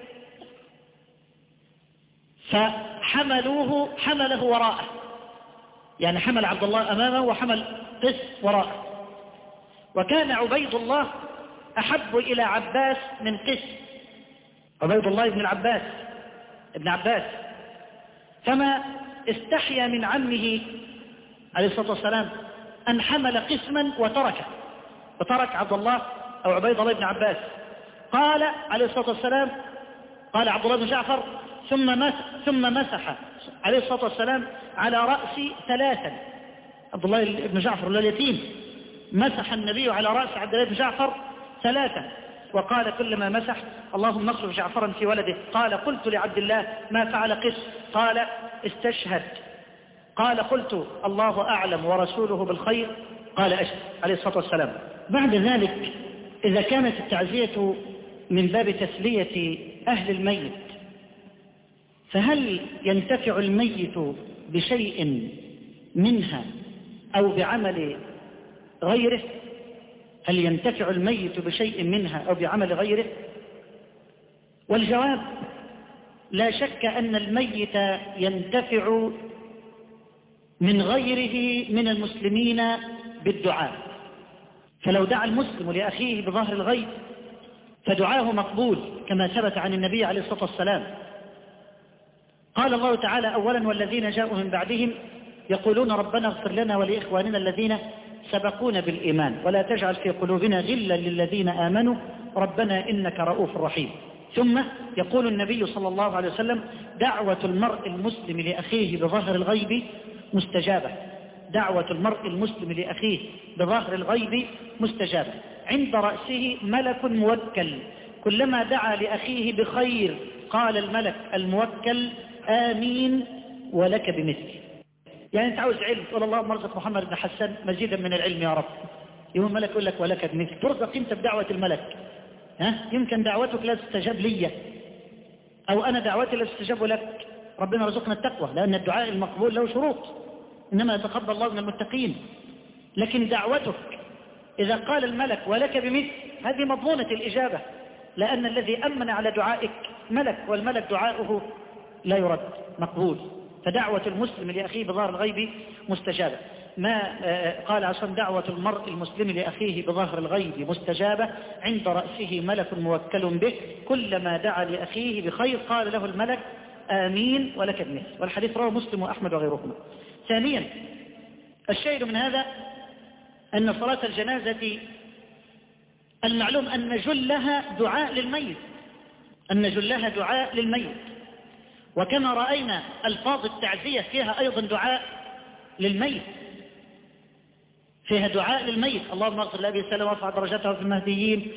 حمله وراءه، يعني حمل عبد الله أمامه وحمل قس وراءه. وكان عبيد الله أحب إلى عباس من قس، عبيد الله ابن عباس، فما استحيا من عمه عليه الصلاة والسلام أن حمل قسما وترك عبد الله أو عبيد الله بن عباس. قال عليه الصلاة والسلام، قال عبد الله بن جعفر: ثم مسح عليه الصلاة والسلام على رأسي 3. عبد الله بن جعفر اليتيم مسح النبي على رأس عبد الله بن جعفر 3، وقال كلما مسح: اللهم اصرف جعفرا في ولده. قال: قلت لعبد الله: ما فعل قس؟ قال: استشهد. قال قلت الله أعلم ورسوله بالخير، قال أشهد عليه الصلاة والسلام. بعد ذلك إذا كانت التعزية من باب تسلية أهل الميت، فهل ينتفع الميت بشيء منها أو بعمل غيره؟ هل ينتفع الميت بشيء منها أو بعمل غيره؟ والجواب لا شك أن الميت ينتفع من غيره من المسلمين بالدعاء، فلو دعا المسلم لأخيه بظهر الغيب فدعاه مقبول كما ثبت عن النبي عليه الصلاة والسلام. قال الله تعالى أولا والذين جاءوا من بعدهم يقولون ربنا اغفر لنا ولإخواننا الذين سبقونا بالإيمان ولا تجعل في قلوبنا غلا للذين آمنوا ربنا إنك رؤوف رحيم. ثم يقول النبي صلى الله عليه وسلم دعوة المرء المسلم لأخيه بظهر الغيب مستجابة، دعوة المرء المسلم لأخيه بظهر الغيب مستجابة، عند رأسه ملك موكل كلما دعا لأخيه بخير قال الملك الموكل آمين ولك بمثل. يعني انت عاوز علم تقول اللهم ارزق محمد بن حسان مزيدا من العلم يا رب، يوم الملك يقول لك ولك بمثل، ترزق انت بدعوة الملك. يمكن دعوتك لا تستجاب لي او انا دعوتي لا تستجاب لك. ربنا رزقنا التقوى لان الدعاء المقبول له شروط، انما يتقبل الله من المتقين. لكن دعوتك اذا قال الملك ولك بمثل هذه مضمونة الاجابة، لان الذي امن على دعائك ملك، والملك دعاؤه لا يرد مقبول. فدعوة المسلم لأخيه بظهر الغيب مستجابة. ما قال عشان دعوة المرء المسلم لأخيه بظهر الغيب مستجابة عند رأسه ملك موكل به كلما دعا لأخيه بخير قال له الملك آمين ولك بمثل. والحديث رواه مسلم وأحمد وغيرهما. ثانيا الشاهد من هذا أن صلاة الجنازة المعلوم أن جلها دعاء للميت، أن جلها دعاء للميت، وكما رأينا ألفاظ التعزية فيها أيضا دعاء للميت، فيها دعاء للميت اللهم اغفر لأبي سلمة وارفع درجته في المهديين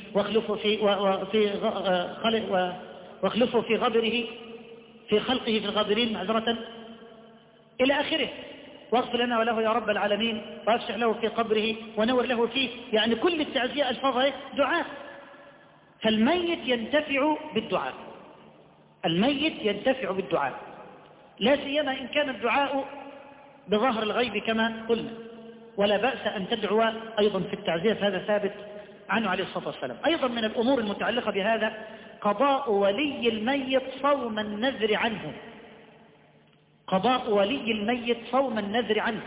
واخلفه في غبره في خلقه في الغابرين معذرة إلى آخره، واغفر لنا وله يا رب العالمين وافسح له في قبره ونور له فيه. يعني كل التعزية ألفاظها دعاء، فالميت ينتفع بالدعاء، الميت ينتفع بالدعاء، لا سيما إن كان الدعاء بظهر الغيب كما قلنا، ولا بأس أن تدعو أيضا في التعزية، هذا ثابت عنه عليه الصلاة والسلام. أيضا من الأمور المتعلقة بهذا قضاء ولي الميت صوم النذر عنه، قضاء ولي الميت صوم النذر عنه.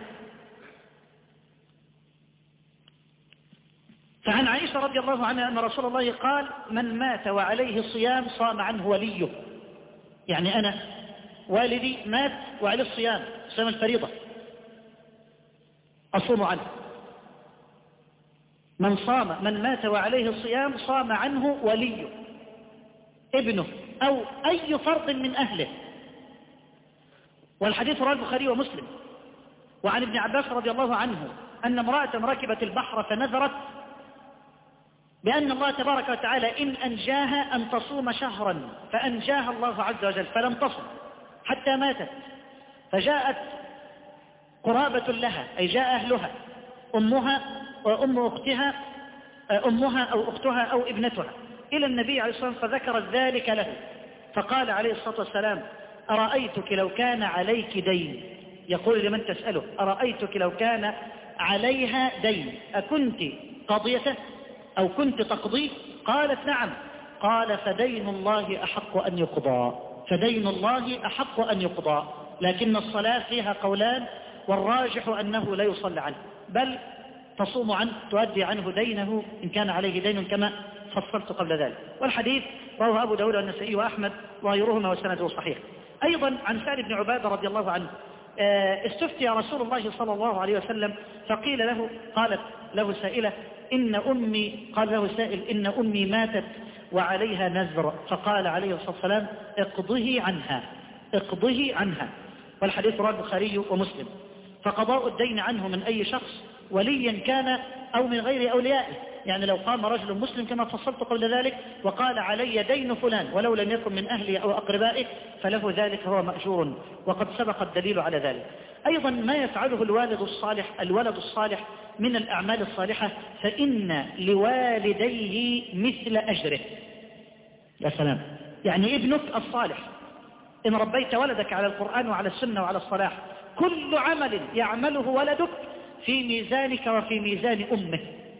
فعن عائشة رضي الله عنها أن رسول الله قال من مات وعليه صيام صام عنه وليه. يعني أنا والدي مات وعليه الصيام، صيام الفريضة، أصوم عنه. من مات وعليه الصيام صام عنه وليه، ابنه أو أي فرد من أهله. والحديث رواه البخاري ومسلم. وعن ابن عباس رضي الله عنه أن امرأة ركبت البحر فنذرت بأن الله تبارك وتعالى إن أنجاها أن تصوم شهرا، فأنجاها الله عز وجل فلم تصم حتى ماتت. فجاءت قرابة لها أي جاء أهلها، أمها وأم أختها، أمها أو أختها أو ابنتها إلى النبي عليه الصلاة والسلام فذكرت ذلك له، فقال عليه الصلاة والسلام أرأيتك لو كان عليك دين، يقول لمن تسأله أرأيتك لو كان عليها دين أكنت قضيته أو كنت تقضيه؟ قالت نعم. قال فدين الله أحق أن يقضى، فدين الله أحق أن يقضى، لكن الصلاة فيها قولان، والراجح أنه لا يصلى عنه بل تصوم عنه، تؤدي عنه دينه إن كان عليه دين كما فصلت قبل ذلك. والحديث رواه أبو داود والنسائي وأحمد وغيرهما وسنده صحيح. أيضا عن سعد بن عبادة رضي الله عنه استفتي رسول الله صلى الله عليه وسلم فقيل له، قالت له سائلة قال له سائل إن أمي ماتت وعليها نذر، فقال عليه الصلاة والسلام اقضه عنها، اقضه عنها. والحديث رواه البخاري ومسلم. فقضاء الدين عنه من أي شخص وليا كان أو من غير أوليائه، يعني لو قام رجل مسلم كما فصلت قبل ذلك وقال علي دين فلان ولو لم يكن من أهلي أو أقربائه فله ذلك، هو مأجور، وقد سبق الدليل على ذلك. أيضا ما يفعله الولد الصالح من الأعمال الصالحة فإن لوالديه مثل أجره. يا سلام، يعني ابنك الصالح إن ربيت ولدك على القرآن وعلى السنة وعلى الصلاح، كل عمل يعمله ولدك في ميزانك وفي ميزان أمه.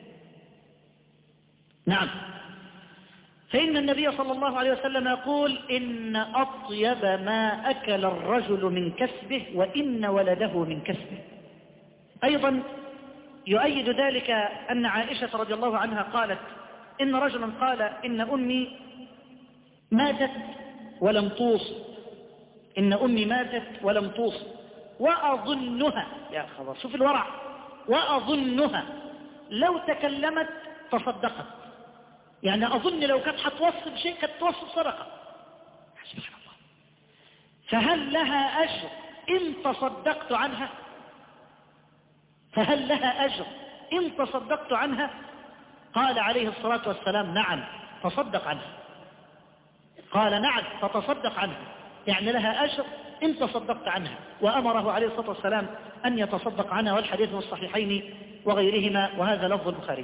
نعم، فإن النبي صلى الله عليه وسلم يقول إن أطيب ما أكل الرجل من كسبه وإن ولده من كسبه. أيضا يؤيد ذلك أن عائشة رضي الله عنها قالت إن رجلا قال إن أمي ماتت ولم توصي، إن أمي ماتت ولم توصي وأظنها، يا خبر شوف الورع، وأظنها لو تكلمت تصدقت، يعني أظن لو كانت هتوصي بشيء كانت توصي صدقة. سبحان الله. فهل لها أجر إن تصدقت عنها؟ فهل لها أجر إن تصدقت عنها؟ قال عليه الصلاة والسلام نعم تصدق عنها. قال نعم فتصدق عنها، يعني لها أجر إن تصدقت عنها، وأمره عليه الصلاة والسلام أن يتصدق عنها، والحديث من الصحيحين وغيرهما، وهذا لفظ البخاري.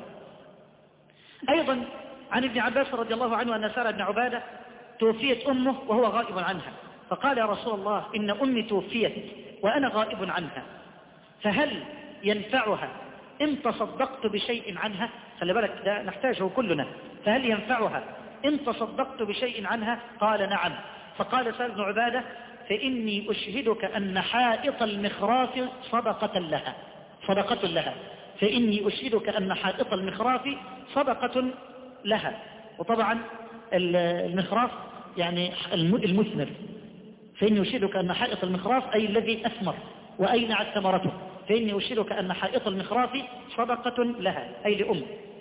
أيضا عن ابن عباس رضي الله عنه أن سارة بن عبادة توفيت أمه وهو غائب عنها، فقال يا رسول الله إن أمي توفيت وأنا غائب عنها، فهل ينفعها إن تصدقت بشيء عنها؟ خلي بالك ده نحتاجه كلنا. فهل ينفعها إن تصدقت بشيء عنها؟ قال نعم. فقال سارة بن عبادة فإني أشهدك أن حائط المخراف صدقة لها، صدقة لها، فإني أشهدك أن حائط المخراف صدقة لها. وطبعا المخراف يعني المثمر، فإني أشهدك أن حائط المخراف أي الذي أثمر وأينعت ثمرته، فإني أشهدك أن حائط المخراف صدقة لها أي لأم.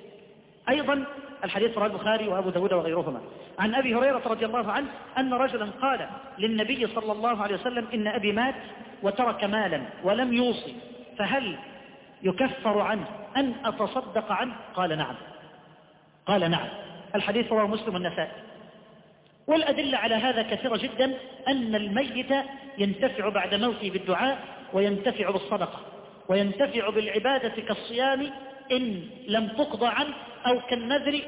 أيضا الحديث رواه البخاري وأبو داود وغيرهما. عن أبي هريرة رضي الله عنه أن رجلا قال للنبي صلى الله عليه وسلم إن أبي مات وترك مالا ولم يوصي، فهل يكفر عنه أن أتصدق عنه؟ قال نعم. قال نعم. الحديث رواه مسلم والنسائي. والأدلة على هذا كثيرة جدا، أن الميت ينتفع بعد موته بالدعاء، وينتفع بالصدقة، وينتفع بالعبادة كالصيام إن لم تقضى عنه، أو كالنذر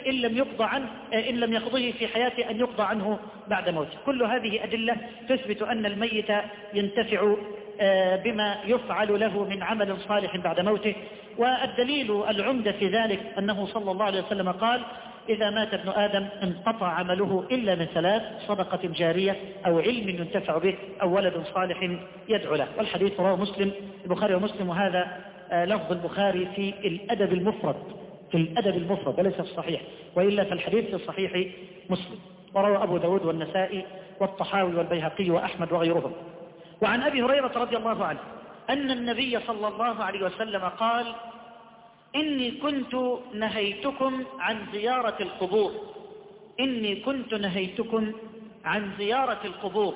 إن لم يقضيه في حياته أن يقضى عنه بعد موته. كل هذه أدلة تثبت أن الميت ينتفع بما يفعل له من عمل صالح بعد موته. والدليل العمدة في ذلك أنه صلى الله عليه وسلم قال إذا مات ابن آدم انقطع عمله إلا من ثلاث: صدقة جارية أو علم ينتفع به أو ولد صالح يدعو له. والحديث رواه مسلم، البخاري ومسلم، وهذا لفظ البخاري في الأدب المفرد، في الأدب المفرد وليس في الصحيح، وإلا فالحديث في صحيح مسلم. وروى أبو داود والنسائي والطحاوي والبيهقي وأحمد وغيرهم. وعن أبي هريرة رضي الله عنه أن النبي صلى الله عليه وسلم قال إني كنت نهيتكم عن زيارة القبور، إني كنت نهيتكم عن زيارة القبور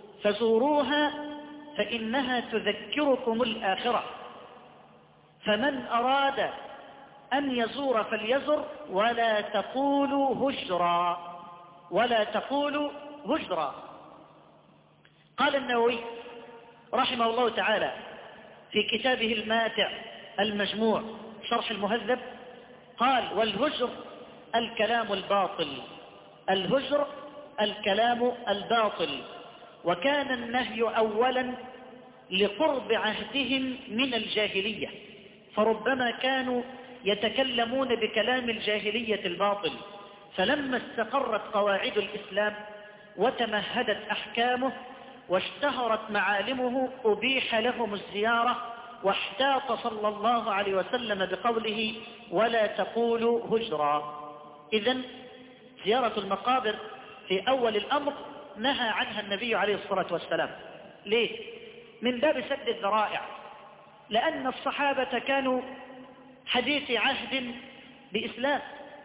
فزوروها فإنها تذكركم الآخرة، فمن أراد أن يزور فليزر ولا تقولوا هجرا، ولا تقولوا هجرا. قال النووي رحمه الله تعالى في كتابه الماتع المجموع شرح المهذب، قال والهجر الكلام الباطل، الهجر الكلام الباطل. وكان النهي أولا لقرب عهدهم من الجاهلية، فربما كانوا يتكلمون بكلام الجاهلية الباطل، فلما استقرت قواعد الإسلام وتمهدت أحكامه واشتهرت معالمه أبيح لهم الزيارة، واحتاط صلى الله عليه وسلم بقوله ولا تقولوا هجرا. إذن زيارة المقابر في أول الأمر نهى عنها النبي عليه الصلاة والسلام. ليه؟ من باب سد الذرائع، لأن الصحابة كانوا حديث عهد بإسلام،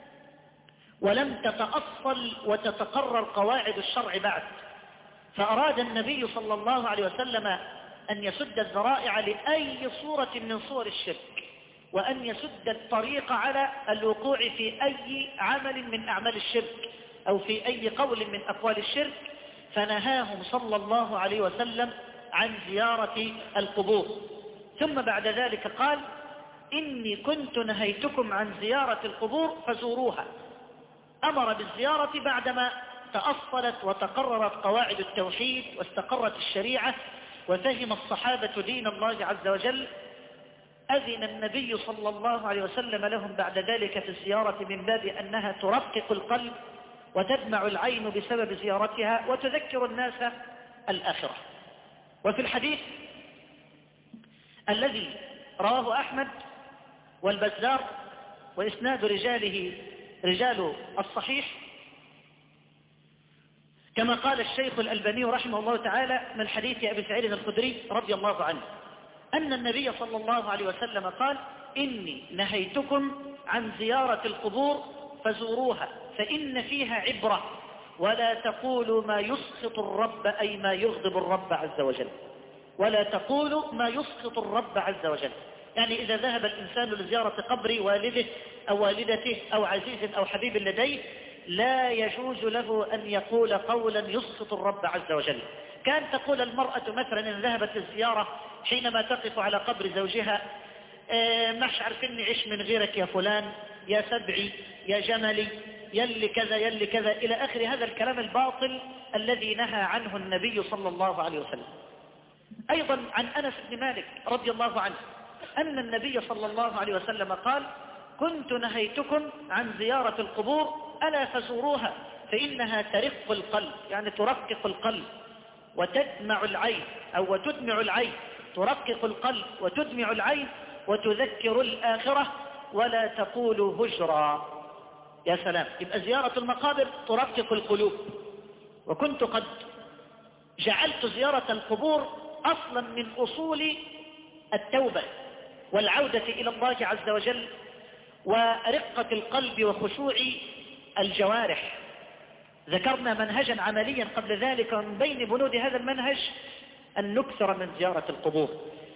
ولم تتأصل وتتقرر قواعد الشرع بعد، فأراد النبي صلى الله عليه وسلم أن يسد الذرائع لأي صورة من صور الشرك، وأن يسد الطريق على الوقوع في أي عمل من أعمال الشرك أو في أي قول من أقوال الشرك، فنهاهم صلى الله عليه وسلم عن زيارة القبور. ثم بعد ذلك قال إني كنت نهيتكم عن زيارة القبور فزوروها. أمر بالزيارة بعدما تأصلت وتقررت قواعد التوحيد واستقرت الشريعة وفهم الصحابة دين الله عز وجل. أذن النبي صلى الله عليه وسلم لهم بعد ذلك في الزيارة من باب أنها ترقق القلب وتدمع العين بسبب زيارتها وتذكر الناس الآخرة. وفي الحديث الذي رواه أحمد والبزار وإسناد رجاله رجال الصحيح كما قال الشيخ الألباني رحمه الله تعالى من حديث أبي سعيد الخدري رضي الله عنه أن النبي صلى الله عليه وسلم قال إني نهيتكم عن زيارة القبور فزوروها فإن فيها عبرة ولا تقولوا ما يسخط الرب أي ما يغضب الرب عز وجل. ولا تقولوا ما يسخط الرب عز وجل، يعني إذا ذهب الإنسان لزيارة قبر والده أو والدته أو عزيز أو حبيب لديه لا يجوز له أن يقول قولا يسخط الرب عز وجل. كان تقول المرأة مثلا إن ذهبت للزيارة حينما تقف على قبر زوجها مش عارفين نعيش من غيرك يا فلان، يا سبعي، يا جملي، يلي كذا يلي كذا إلى آخر هذا الكلام الباطل الذي نهى عنه النبي صلى الله عليه وسلم. أيضا عن أنس بن مالك رضي الله عنه أن النبي صلى الله عليه وسلم قال كنت نهيتكم عن زيارة القبور ألا فزوروها فإنها ترق القلب، يعني ترقق القلب وتدمع العين أو وتدمع العين، ترقق القلب وتدمع العين وتذكر الآخرة ولا تقولوا هجرا. يا سلام، يبقى زيارة المقابر ترقق القلوب. وكنت قد جعلت زيارة القبور أصلا من أصول التوبة والعودة إلى الله عز وجل ورقة القلب وخشوع الجوارح. ذكرنا منهجا عمليا قبل ذلك، ومن بين بنود هذا المنهج أن نكثر من زيارة القبور.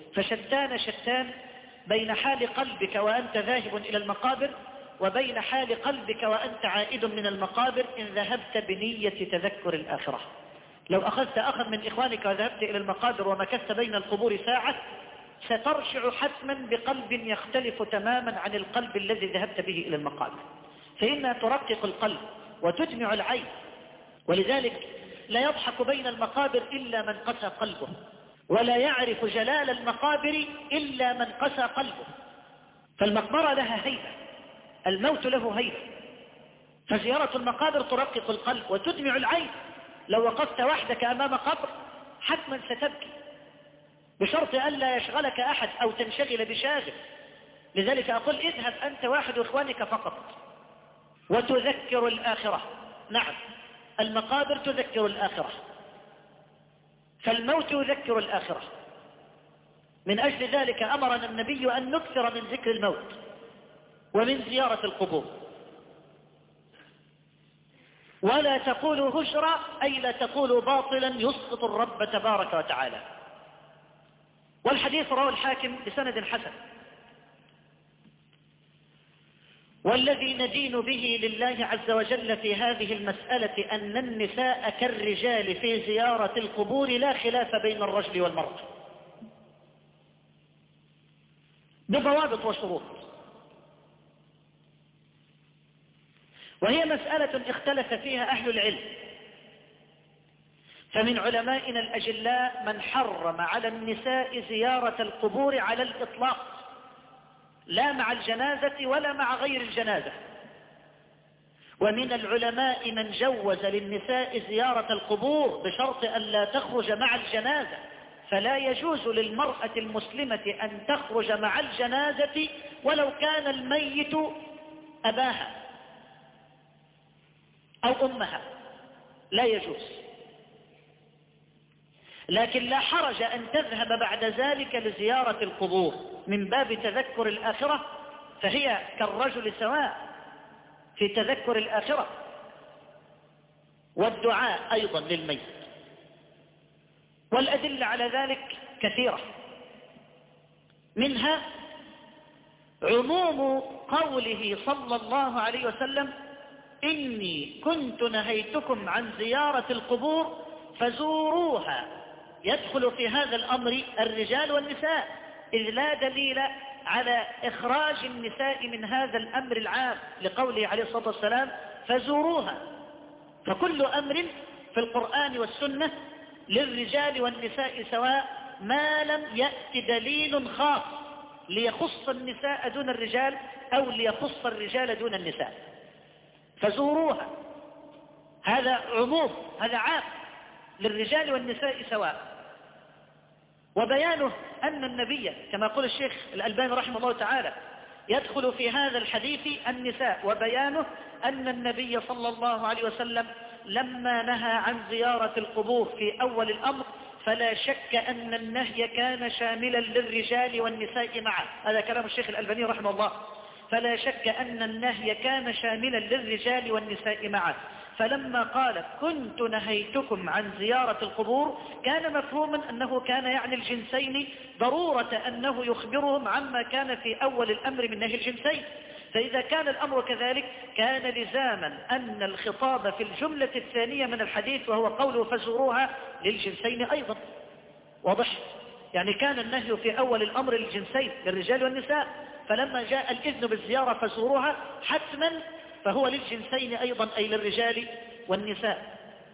فشتان بين حال قلبك وأنت ذاهب إلى المقابر وبين حال قلبك وأنت عائد من المقابر إن ذهبت بنية تذكر الآخرة. لو أخذت أخا من إخوانك وذهبت إلى المقابر ومكثت بين القبور ساعة سترجع حتما بقلب يختلف تماما عن القلب الذي ذهبت به إلى المقابر، فإنها ترقق القلب وتدمع العين. ولذلك لا يضحك بين المقابر إلا من قسى قلبه، ولا يعرف جلال المقابر إلا من قسى قلبه. فالمقبرة لها هيبة، الموت له هيبة، فزيارة المقابر ترقق القلب وتدمع العين. لو وقفت وحدك أمام قبر حتما ستبكي، بشرط أن لا يشغلك أحد أو تنشغل بشاغل. لذلك أقول اذهب أنت واحد وإخوانك فقط وتذكر الآخرة. نعم، المقابر تذكر الآخرة، فالموت يذكر الآخرة. من أجل ذلك أمرنا النبي أن نكثر من ذكر الموت ومن زيارة القبور. ولا تقولوا هجرا أي لا تقولوا باطلا يسقط الرب تبارك وتعالى. والحديث رواه الحاكم بسند حسن. والذي ندين به لله عز وجل في هذه المسألة أن النساء كالرجال في زيارة القبور لا خلاف بين الرجل والمرأة بضوابط وشروط. وهي مسألة اختلف فيها أهل العلم، فمن علمائنا الأجلاء من حرم على النساء زيارة القبور على الإطلاق، لا مع الجنازة ولا مع غير الجنازة. ومن العلماء من جوز للنساء زيارة القبور بشرط أن لا تخرج مع الجنازة، فلا يجوز للمرأة المسلمة أن تخرج مع الجنازة ولو كان الميت أباها أو أمها، لا يجوز. لكن لا حرج أن تذهب بعد ذلك لزيارة القبور من باب تذكر الآخرة، فهي كالرجل سواء في تذكر الآخرة والدعاء أيضا للميت. والأدلة على ذلك كثيرة، منها عموم قوله صلى الله عليه وسلم إني كنت نهيتكم عن زيارة القبور فزوروها يدخل في هذا الأمر الرجال والنساء، إذ لا دليل على إخراج النساء من هذا الأمر العام، لقوله عليه الصلاة والسلام فزوروها. فكل أمر في القرآن والسنة للرجال والنساء سواء، ما لم يأتي دليل خاص ليخص النساء دون الرجال أو ليخص الرجال دون النساء. فزوروها هذا عموم، هذا عام للرجال والنساء سواء. وبيانه أن النبي كما يقول الشيخ الألباني رحمه الله تعالى يدخل في هذا الحديث النساء، وبيانه أن النبي صلى الله عليه وسلم لما نهى عن زيارة القبور في أول الأمر فلا شك أن النهي كان شاملا للرجال والنساء معه. هذا كلام الشيخ الألباني رحمه الله. فلا شك أن النهي كان شاملا للرجال والنساء معه، فلما قال كنت نهيتكم عن زيارة القبور كان مفهوما أنه كان يعني الجنسين، ضرورة أنه يخبرهم عما كان في أول الأمر من نهي الجنسين. فإذا كان الأمر كذلك كان لزاما أن الخطاب في الجملة الثانية من الحديث وهو قوله فزوروها للجنسين أيضا. واضح؟ يعني كان النهي في أول الأمر للجنسين للرجال والنساء، فلما جاء الإذن بالزيارة فزوروها حتما فهو للجنسين أيضا، أي للرجال والنساء.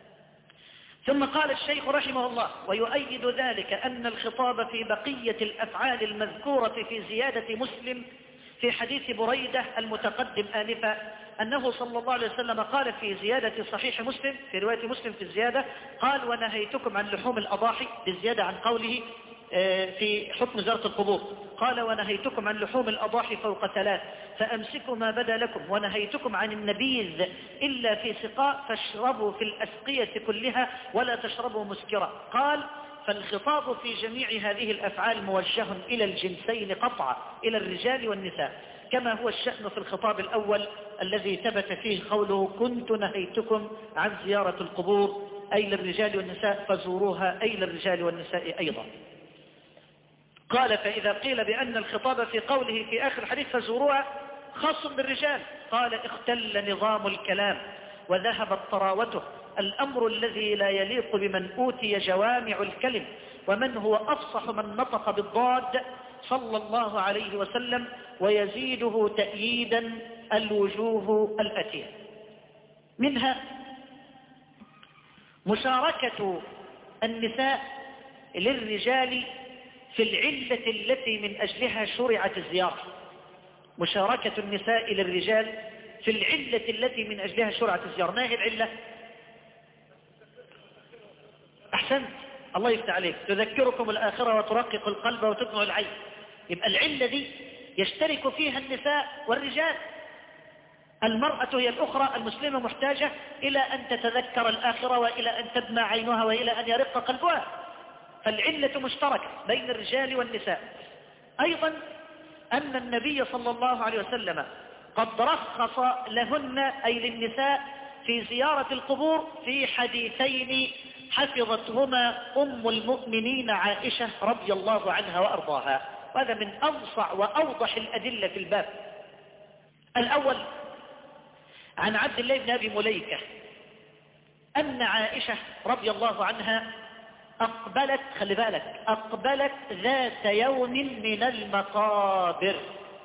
ثم قال الشيخ رحمه الله ويؤيد ذلك أن الخطاب في بقية الأفعال المذكورة في زيادة مسلم في حديث بريدة المتقدم آنفا أنه صلى الله عليه وسلم قال في زيادة صحيح مسلم في رواية مسلم في الزيادة قال ونهيتكم عن لحوم الأضاحي، بالزيادة عن قوله في حكم زيارة القبور قال ونهيتكم عن لحوم الأضاحي فوق 3 فأمسكوا ما بدا لكم، ونهيتكم عن النبيذ إلا في سقاء فاشربوا في الأسقية كلها ولا تشربوا مسكرا. قال فالخطاب في جميع هذه الأفعال موجه إلى الجنسين قطعا، إلى الرجال والنساء، كما هو الشأن في الخطاب الأول الذي ثبت فيه قوله كنت نهيتكم عن زيارة القبور أي للرجال والنساء فزوروها أي للرجال والنساء أيضا. قال فإذا قيل بأن الخطاب في قوله في آخر الحديث فزوروها خاص بالرجال قال اختل نظام الكلام وذهبت طراوته، الأمر الذي لا يليق بمن أوتي جوامع الكلم ومن هو أفصح من نطق بالضاد صلى الله عليه وسلم، ويزيده تأييدا الوجوه الأتية. منها مشاركة النساء للرجال في العلة التي من أجلها شرعت الزيارة. مشاركة النساء للرجال في العلة التي من أجلها شرعت الزيارة. ما هي العلة؟ أحسنت، الله يفتح عليك، تذكركم الآخرة وترقق القلب وتدمع العين. يبقى العلة دي يشترك فيها النساء والرجال. المرأة هي الأخرى المسلمة محتاجة إلى أن تتذكر الآخرة وإلى أن تدمع عينها وإلى أن يرق قلبها، فالعلة مشتركة بين الرجال والنساء. أيضا أن النبي صلى الله عليه وسلم قد رخص لهن أي للنساء في زيارة القبور في حديثين حفظتهما أم المؤمنين عائشة رضي الله عنها وأرضاها، وهذا من أوسع وأوضح الأدلة في الباب. الأول عن عبد الله بن أبي مليكة أن عائشة رضي الله عنها أقبلت، خلي بالك، أقبلت ذات يوم من المقابر.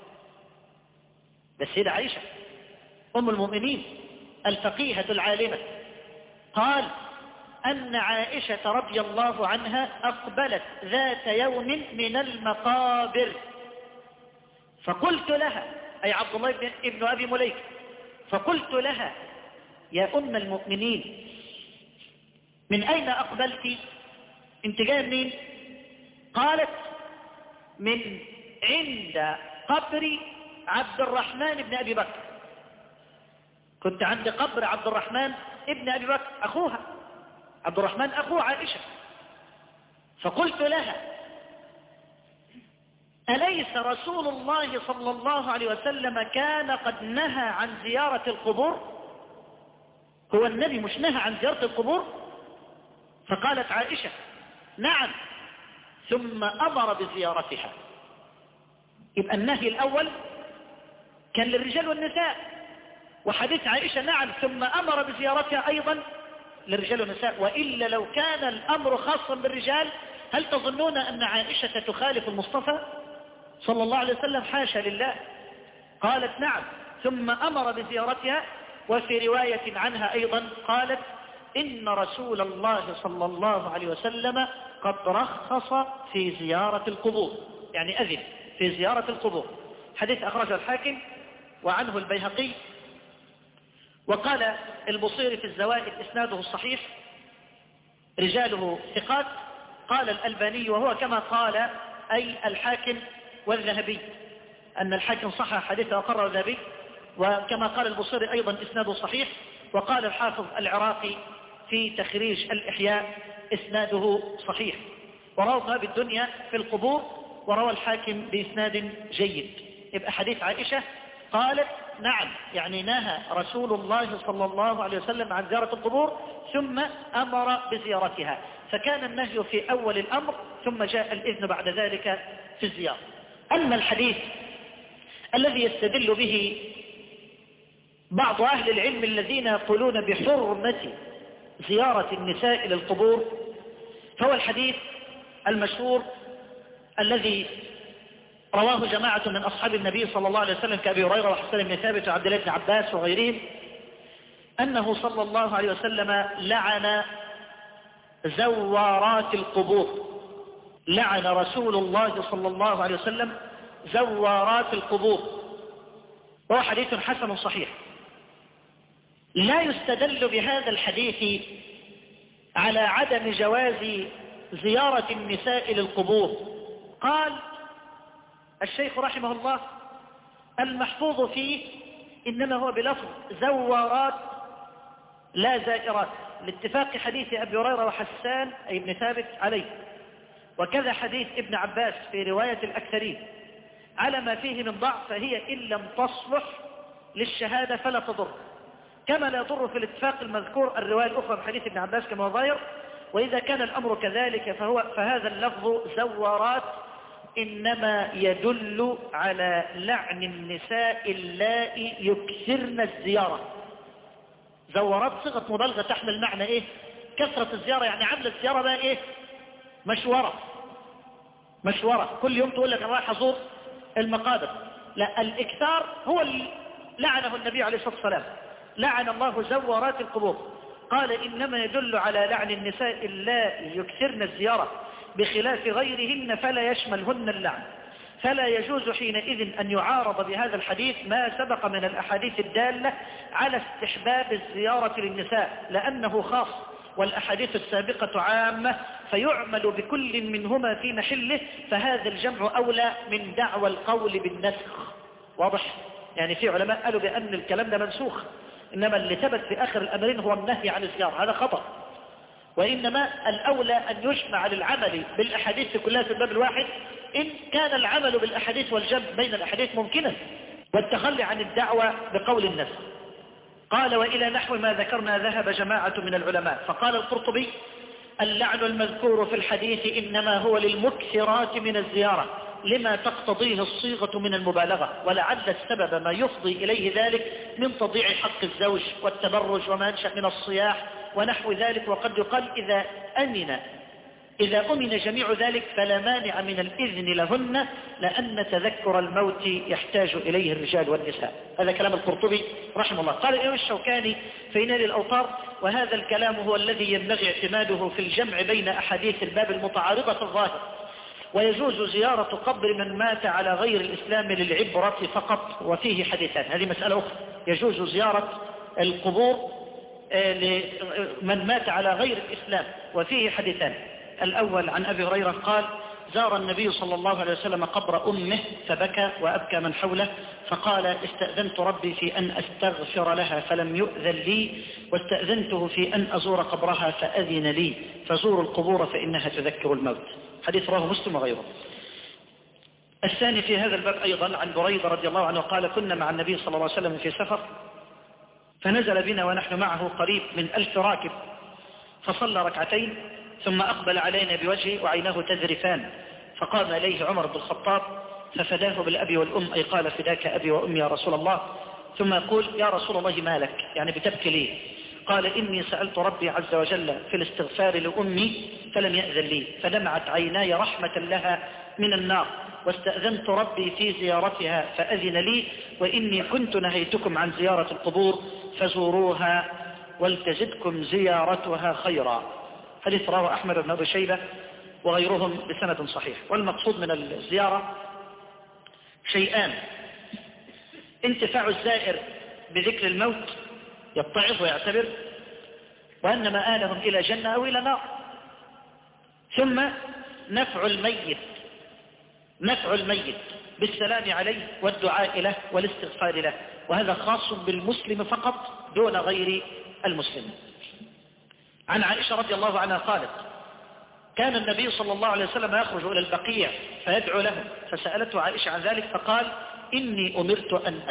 بس هي عائشة أم المؤمنين الفقيهة العالمة. قال أن عائشة رضي الله عنها أقبلت ذات يوم من المقابر فقلت لها، أي عبد الله بن أبي مليكة، فقلت لها يا أم المؤمنين من أين أقبلت؟ انت جاية منين؟ قالت من عند قبر عبد الرحمن بن أبي بكر. كنت عند قبر عبد الرحمن ابن أبي بكر أخوها، عبد الرحمن أخو عائشة. فقلت لها أليس رسول الله صلى الله عليه وسلم كان قد نهى عن زيارة القبور؟ هو النبي مش نهى عن زيارة القبور؟ فقالت عائشة نعم، ثم أمر بزيارتها. يبقى النهي الأول كان للرجال والنساء، وحديث عائشة نعم ثم أمر بزيارتها أيضا للرجال والنساء، وإلا لو كان الأمر خاصا بالرجال هل تظنون أن عائشة تخالف المصطفى صلى الله عليه وسلم؟ حاشا لله. قالت نعم، ثم أمر بزيارتها. وفي رواية عنها أيضا قالت إن رسول الله صلى الله عليه وسلم قد رخص في زيارة القبور، يعني أذن في زيارة القبور. حديث أخرجه الحاكم وعنه البيهقي. وقال البصيري في الزوائد إسناده الصحيح رجاله ثقات. قال الألباني وهو كما قال أي الحاكم والذهبي، أن الحاكم صح حديثه وقرر الذهبي، وكما قال البصيري أيضا إسناده صحيح. وقال الحافظ العراقي في تخريج الإحياء إسناده صحيح. وروى ابن أبي الدنيا في القبور، وروى الحاكم بإسناد جيد. يبقى حديث عائشة قالت نعم، يعني نهى رسول الله صلى الله عليه وسلم عن زيارة القبور ثم أمر بزيارتها، فكان النهي في أول الأمر ثم جاء الإذن بعد ذلك في الزيارة. أما الحديث الذي يستدل به بعض أهل العلم الذين يقولون بحرمة زيارة النساء للقبور، فهو الحديث المشهور الذي رواه جماعة من أصحاب النبي صلى الله عليه وسلم كأبي هريرة وحسن بن ثابت وعبد الله بن عباس وغيرهم، أنه صلى الله عليه وسلم لعن زوارات القبور. لعن رسول الله صلى الله عليه وسلم زوارات القبور، وهو حديث حسن صحيح. لا يستدل بهذا الحديث على عدم جواز زيارة النساء للقبور. قال الشيخ رحمه الله المحفوظ فيه إنما هو بلفظ زوارات لا زائرات، لاتفاق حديث أبي هريرة وحسان أي ابن ثابت عليه، وكذا حديث ابن عباس في رواية الأكثرين. على ما فيه من ضعف فهي إن لم تصلح للشهادة فلا تضر، كما لا يضر في الاتفاق المذكور الرواية الأخرى من حديث ابن عباس كما هو ظاهر. وإذا كان الأمر كذلك فهذا اللفظ زوارات إنما يدل على لعن النساء اللائي يكثرن الزيارة. زوارات صيغة مبالغة تحمل معنى إيه؟ كثرة الزيارة، يعني عمل الزيارة بقى إيه؟ مشورة كل يوم تقول لك أنا رايح أزور المقابر. لا، الإكثار هو اللي لعنه النبي عليه الصلاة والسلام، لعن الله زوارات القبور. قال إنما يدل على لعن النساء اللائي يكثرن الزيارة بخلاف غيرهن فلا يشملهن اللعن. فلا يجوز حينئذ أن يعارض بهذا الحديث ما سبق من الأحاديث الدالة على استحباب الزيارة للنساء، لأنه خاص والأحاديث السابقة عامة، فيعمل بكل منهما في محله، فهذا الجمع أولى من دعوى القول بالنسخ. واضح؟ يعني في علماء قالوا بأن الكلام ده منسوخ، إنما اللي ثبت في آخر الأمرين هو النهي عن الزيارة، هذا خطأ. وإنما الأولى أن يجمع للعمل بالأحاديث كلها في الباب الواحد إن كان العمل بالأحاديث والجمع بين الأحاديث ممكنا، والتخلي عن الدعوة بقول النفس. قال وإلى نحو ما ذكرنا ذهب جماعة من العلماء. فقال القرطبي اللعن المذكور في الحديث إنما هو للمكثرات من الزيارة لما تقتضيه الصيغة من المبالغة، ولعل السبب ما يفضي إليه ذلك من تضييع حق الزوج والتبرج وما ينشأ من الصياح ونحو ذلك. وقد يقال إذا أمن جميع ذلك فلا مانع من الإذن لهن، لأن تذكر الموت يحتاج إليه الرجال والنساء. هذا كلام القرطبي رحمه الله. قال الإمام الشوكاني في نيل الأوطار وهذا الكلام هو الذي ينبغي اعتماده في الجمع بين أحاديث الباب المتعارضة في الظاهر. ويجوز زيارة قبر من مات على غير الإسلام للعبرة فقط، وفيه حديثان. هذه مسألة أخرى، يجوز زيارة القبور لمن مات على غير الإسلام، وفيه حديثان. الأول عن أبي هريرة قال زار النبي صلى الله عليه وسلم قبر أمه فبكى وأبكى من حوله، فقال استأذنت ربي في أن أستغفر لها فلم يؤذن لي، واستأذنته في أن أزور قبرها فأذن لي، فزوروا القبور فإنها تذكر الموت. حديث رواه مسلم وغيره. الثاني في هذا الباب أيضا عن بريدة رضي الله عنه قال كنا مع النبي صلى الله عليه وسلم في سفر، فنزل بنا ونحن معه قريب من 1000 راكب، فصلى ركعتين ثم أقبل علينا بوجهه وعيناه تذرفان، فقام إليه عمر بن الخطاب ففداه بالأبي والأم، أي قال فداك أبي وأمي يا رسول الله، ثم يقول يا رسول الله ما لك، يعني بتبكي ليه؟ قال إني سألت ربي عز وجل في الاستغفار لأمي فلم يأذن لي، فدمعت عيناي رحمة لها من النار، واستأذنت ربي في زيارتها فأذن لي، وإني كنت نهيتكم عن زيارة القبور فزوروها ولتزدكم زيارتها خيرا. حديث رواه أحمد بن أبي شيبة وغيرهم بسند صحيح. والمقصود من الزيارة شيئان: انتفاع الزائر بذكر الموت يتعظ ويعتبر وأن مآلهم إلى جنة أو إلى نار، ثم نفع الميت بالسلام عليه والدعاء له والاستغفار له، وهذا خاص بالمسلم فقط دون غير المسلم. عن عائشة رضي الله عنها قالت: كان النبي صلى الله عليه وسلم يخرج إلى البقيع فيدعو لهم، فسألته عائشة عن ذلك فقال: إني أمرت أن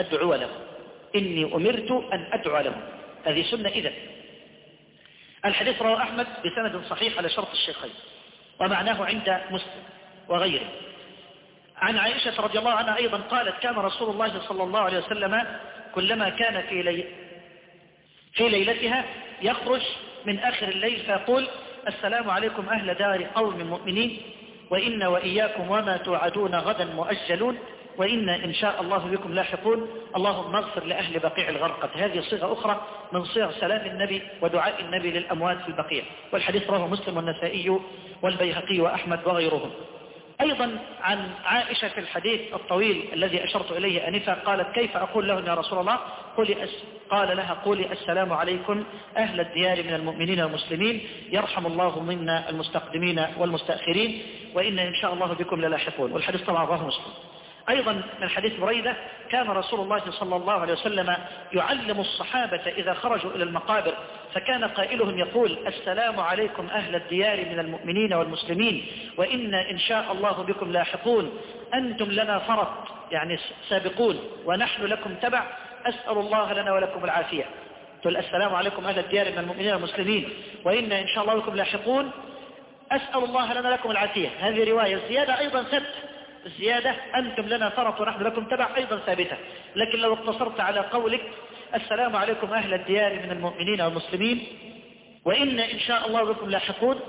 أدعو لهم. هذه سنة إذن. الحديث رواه أحمد بسند صحيح على شرط الشيخين، ومعناه عند مسلم وغيره. عن عائشة رضي الله عنها أيضا قالت: كان رسول الله صلى الله عليه وسلم كلما كان في ليلتها يخرج من آخر الليل فيقول: السلام عليكم أهل دار قوم مؤمنين، وإن وإياكم وما توعدون غدا مؤجلون، وإن إن شاء الله بكم لاحقون، اللهم اغفر لأهل بقيع الغرقد. هذه صيغة أخرى من صيغ سلام النبي ودعاء النبي للأموات في البقيع. والحديث رواه مسلم والنسائي والبيهقي وأحمد وغيرهم. أيضا عن عائشة في الحديث الطويل الذي أشرت إليه آنفا قالت: كيف أقول لهم يا رسول الله؟ قال لها: قولي السلام عليكم أهل الديار من المؤمنين والمسلمين، يرحم الله منا المستقدمين والمستأخرين، وإن إن شاء الله بكم للاحقون. والحديث طبعا رواه مسلم. أيضا من حديث بريدة: كان رسول الله صلى الله عليه وسلم يعلم الصحابة إذا خرجوا إلى المقابر، فكان قائلهم يقول: السلام عليكم أهل الديار من المؤمنين والمسلمين، وإن إن شاء الله بكم لاحقون، أنتم لنا فرط يعني سابقون، ونحن لكم تبع، أسأل الله لنا ولكم العافية. تقول السلام عليكم أهل الديار من المؤمنين والمسلمين، وإن إن شاء الله بكم لاحقون، أسأل الله لنا ولكم العافية. هذه رواية. الزيادة أيضا ثبت، الزيادة أنتم لنا فرط ونحن لكم تبع أيضا ثابتة. لكن لو اقتصرت على قولك السلام عليكم أهل الديار من المؤمنين والمسلمين، وإن إن شاء الله بكم لاحقون،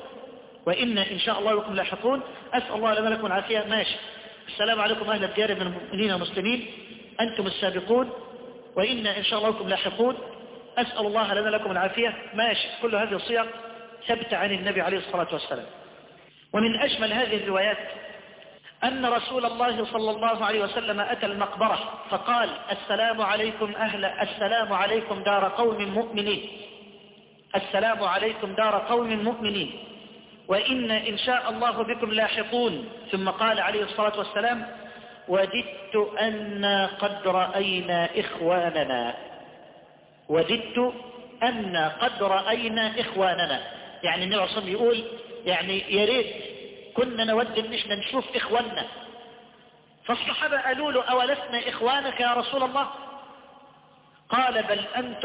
أسأل الله لنا ولكم العافية، ماشي. السلام عليكم أهل الديار من المؤمنين والمسلمين، أنتم السابقون، وإن إن شاء الله بكم لاحقون، أسأل الله لنا ولكم العافية، ماشي. كل هذه الصيغ ثبت عن النبي عليه الصلاة والسلام. ومن أجمل هذه الروايات أن رسول الله صلى الله عليه وسلم أتى المقبرة فقال: السلام عليكم دار قوم مؤمنين، وإن إن شاء الله بكم لاحقون. ثم قال عليه الصلاة والسلام: وددت أن قد رأينا إخواننا. يعني النبي صلى الله عليه وسلم يقول يعني يا ريت كنا نود ان احنا نشوف إخواننا. فالصحابة قالوا له: أولسنا إخوانك يا رسول الله؟ قال: بل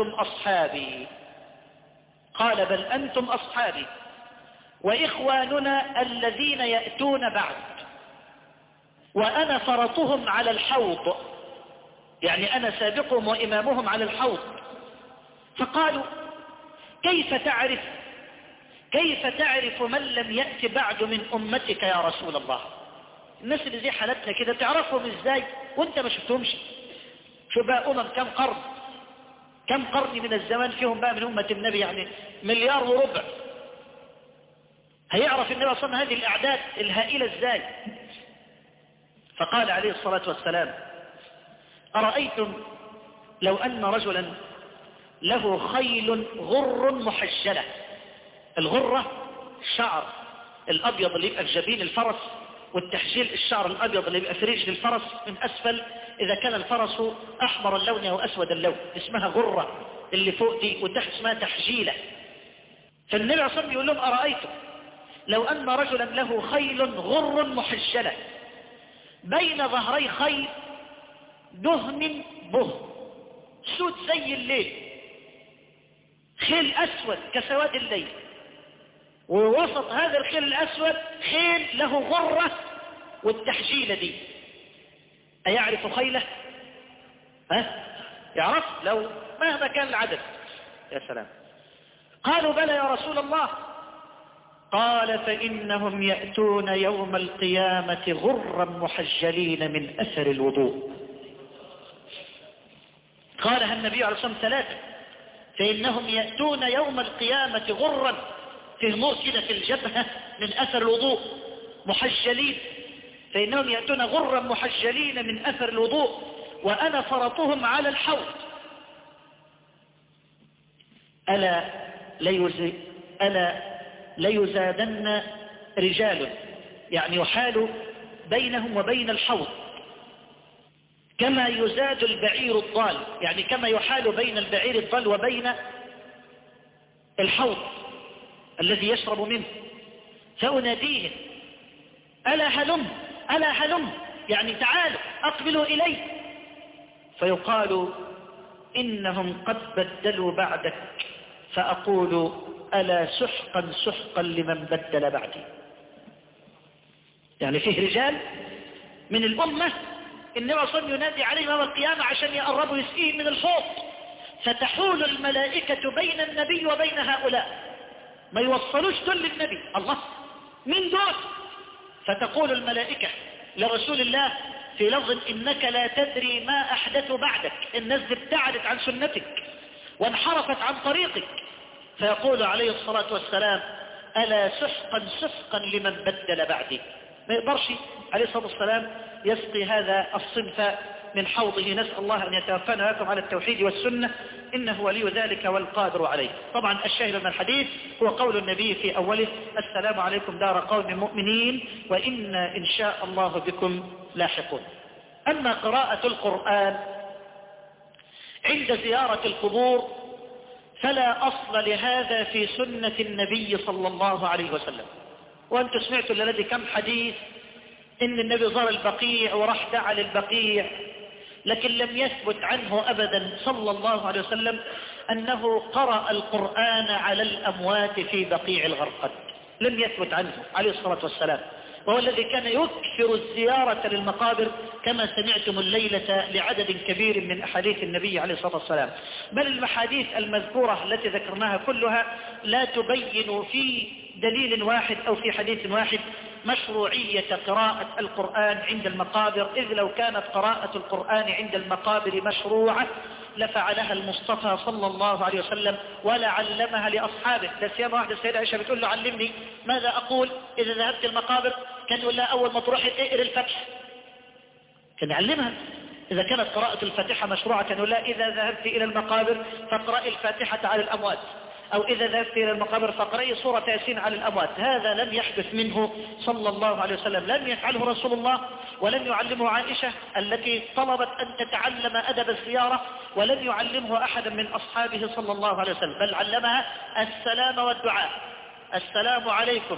أنتم أصحابي وإخواننا الذين يأتون بعد، وأنا فرطهم على الحوض، يعني أنا سابقهم وإمامهم على الحوض. فقالوا: كيف تعرف من لم يأت بعد من أمتك يا رسول الله؟ الناس اللي زي حالتنا كده تعرفهم ازاي وانت ما شفتهمش؟ شو بقى كم قرن من الزمان فيهم بقى من أمة النبي؟ يعني 1.4 مليار. هيعرف النبي صلى الله عليه وسلم هذه الأعداد الهائلة ازاي؟ فقال عليه الصلاة والسلام: أرأيتم لو أن رجلا له خيل غر محجلة. الغرة الشعر الأبيض اللي يبقى في جبين الفرس، والتحجيل الشعر الأبيض اللي يبقى في رجل الفرس من أسفل إذا كان الفرس أحمر اللون أو أسود اللون، اسمها غرة اللي فوق دي، وتحت اسمها تحجيلة. فالنبي صلى الله عليه وسلم يقول لهم: أرأيتم لو أن رجلا له خيل غر محجلة بين ظهري خيل دهم سود زي الليل، خيل أسود كسواد الليل، ووسط هذا الخيل الأسود خيل له غرة والتحجيلة دي، أيعرف خيله؟ يعرف لو مهما كان العدد. يا سلام. قالوا بلى يا رسول الله. قال فإنهم يأتون يوم القيامة غرا محجلين من أثر الوضوء. قالها النبي عليه الصلاة والسلام 3، فإنهم يأتون يوم القيامة غرا، في نور كده في الجبهة من أثر الوضوء، محجلين، فإنهم يأتون غرا محجلين من أثر الوضوء، وأنا فرطهم على الحوض. ألا ليزادن رجال، يعني يحال بينهم وبين الحوض كما يزاد البعير الضال، يعني كما يحال بين البعير الضال وبين الحوض الذي يشرب منه. فأناديهم ألا هلم ألا هلم، يعني تعالوا أقبلوا إلي. فيقال إنهم قد بدلوا بعدك، فأقول ألا سحقا سحقا لمن بدل بعدي. يعني فيه رجال من الأمة النبي صلى الله عليه وسلم ينادي عليهم يوم القيامة عشان يقربوا يسقيهم من الحوض، فتحول الملائكة بين النبي وبين هؤلاء، ما يوصلوش دول للنبي. الله، من دول؟ فتقول الملائكة لرسول الله في لفظ إنك لا تدري ما أحدث بعدك، الناس ابتعدت عن سنتك وانحرفت عن طريقك. فيقول عليه الصلاة والسلام ألا سحقا سحقا لمن بدل بعدي. ما يقدرش عليه الصلاة والسلام يسقي هذا الصنف من حوضه. نسأل الله أن يتوفانا ويكم على التوحيد والسنة، إنه ولي ذلك والقادر عليه. طبعا الشاهد من الحديث هو قول النبي في أوله السلام عليكم دار قوم مؤمنين وإنا إن شاء الله بكم لاحقون. أما قراءة القرآن عند زيارة القبور فلا أصل لهذا في سنة النبي صلى الله عليه وسلم. وأنتم سمعتوا لدي كم حديث إن النبي زار البقيع وراح دعا للبقيع، لكن لم يثبت عنه أبدا صلى الله عليه وسلم أنه قرأ القرآن على الأموات في بقيع الغرقد، لم يثبت عنه عليه الصلاة والسلام. وهو الذي كان يكثر الزيارة للمقابر كما سمعتم الليلة لعدد كبير من أحاديث النبي عليه الصلاة والسلام. بل المحاديث المذكورة التي ذكرناها كلها لا تبين في دليل واحد أو في حديث واحد مشروعية قراءة القرآن عند المقابر، إذ لو كانت قراءة القرآن عند المقابر مشروعة لفعلها المصطفى صلى الله عليه وسلم ولعلمها لأصحابه. لا سيما واحدة السيدة عائشة بتقول له علمني ماذا أقول إذا ذهبت المقابر، كان يقول لها أول ما تروحي اقري الفتح، كان يعلمها. إذا كانت قراءة الفاتحة مشروعة كان يقول لها إذا ذهبت إلى المقابر فاقرأي الفاتحة على الأموات، أو إذا ذهبت إلى المقابر فاقرأي سورة ياسين على الأموات. هذا لم يحدث منه صلى الله عليه وسلم، لم يفعله رسول الله ولم يعلمه عائشة التي طلبت أن تتعلم أدب الزيارة، ولم يعلمه أحدا من أصحابه صلى الله عليه وسلم، بل علمها السلام والدعاء. السلام عليكم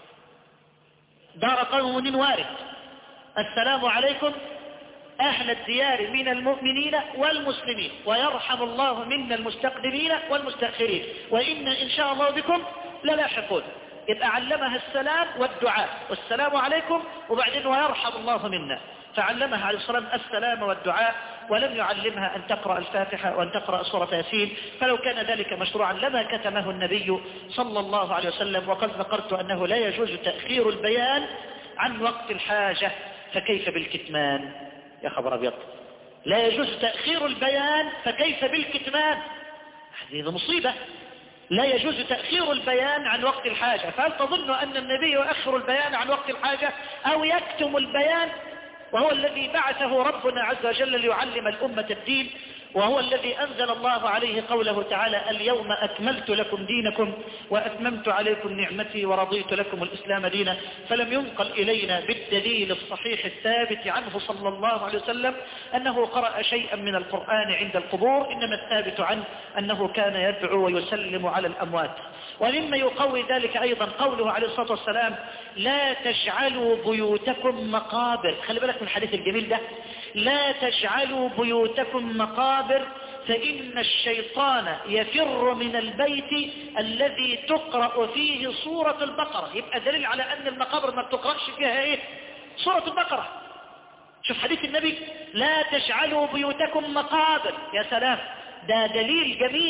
دار قوم وارد، السلام عليكم أهل الديار من المؤمنين والمسلمين، ويرحم الله منا المستقدمين والمستأخرين، وإن إن شاء الله بكم للاحقون. يبقى علمها السلام والدعاء، والسلام عليكم وبعدين ويرحم الله منا، فعلمها عليه الصلاة والسلام السلام والدعاء، ولم يعلمها أن تقرأ الفاتحة وأن تقرأ سورة ياسين. فلو كان ذلك مشروعا لما كتمه النبي صلى الله عليه وسلم. وقد ذكرت أنه لا يجوز تأخير البيان عن وقت الحاجة، فكيف بالكتمان؟ يا خبر أبيض، لا يجوز تأخير البيان فكيف بالكتمان؟ هذه مصيبة. لا يجوز تأخير البيان عن وقت الحاجة، فهل تظن أن النبي يؤخر البيان عن وقت الحاجة أو يكتم البيان؟ وهو الذي بعثه ربنا عز وجل ليعلم الأمة الدين، وهو الذي أنزل الله عليه قوله تعالى اليوم أكملت لكم دينكم وأتممت عليكم نعمتي ورضيت لكم الإسلام دينا. فلم ينقل إلينا بالدليل الصحيح الثابت عنه صلى الله عليه وسلم أنه قرأ شيئا من القرآن عند القبور، إنما الثابت عنه أنه كان يدعو ويسلم على الأموات. ومما يقوي ذلك أيضا قوله عليه الصلاة والسلام لا تجعلوا بيوتكم مقابر. خلي بالك من الحديث الجميل ده، لا تجعلوا بيوتكم مقابر فإن الشيطان يفر من البيت الذي تقرأ فيه سورة البقرة. يبقى دليل على أن المقابر ما بتقرأش فيها إيه؟ سورة البقرة. شوف حديث النبي لا تجعلوا بيوتكم مقابر، يا سلام، ده دليل جميل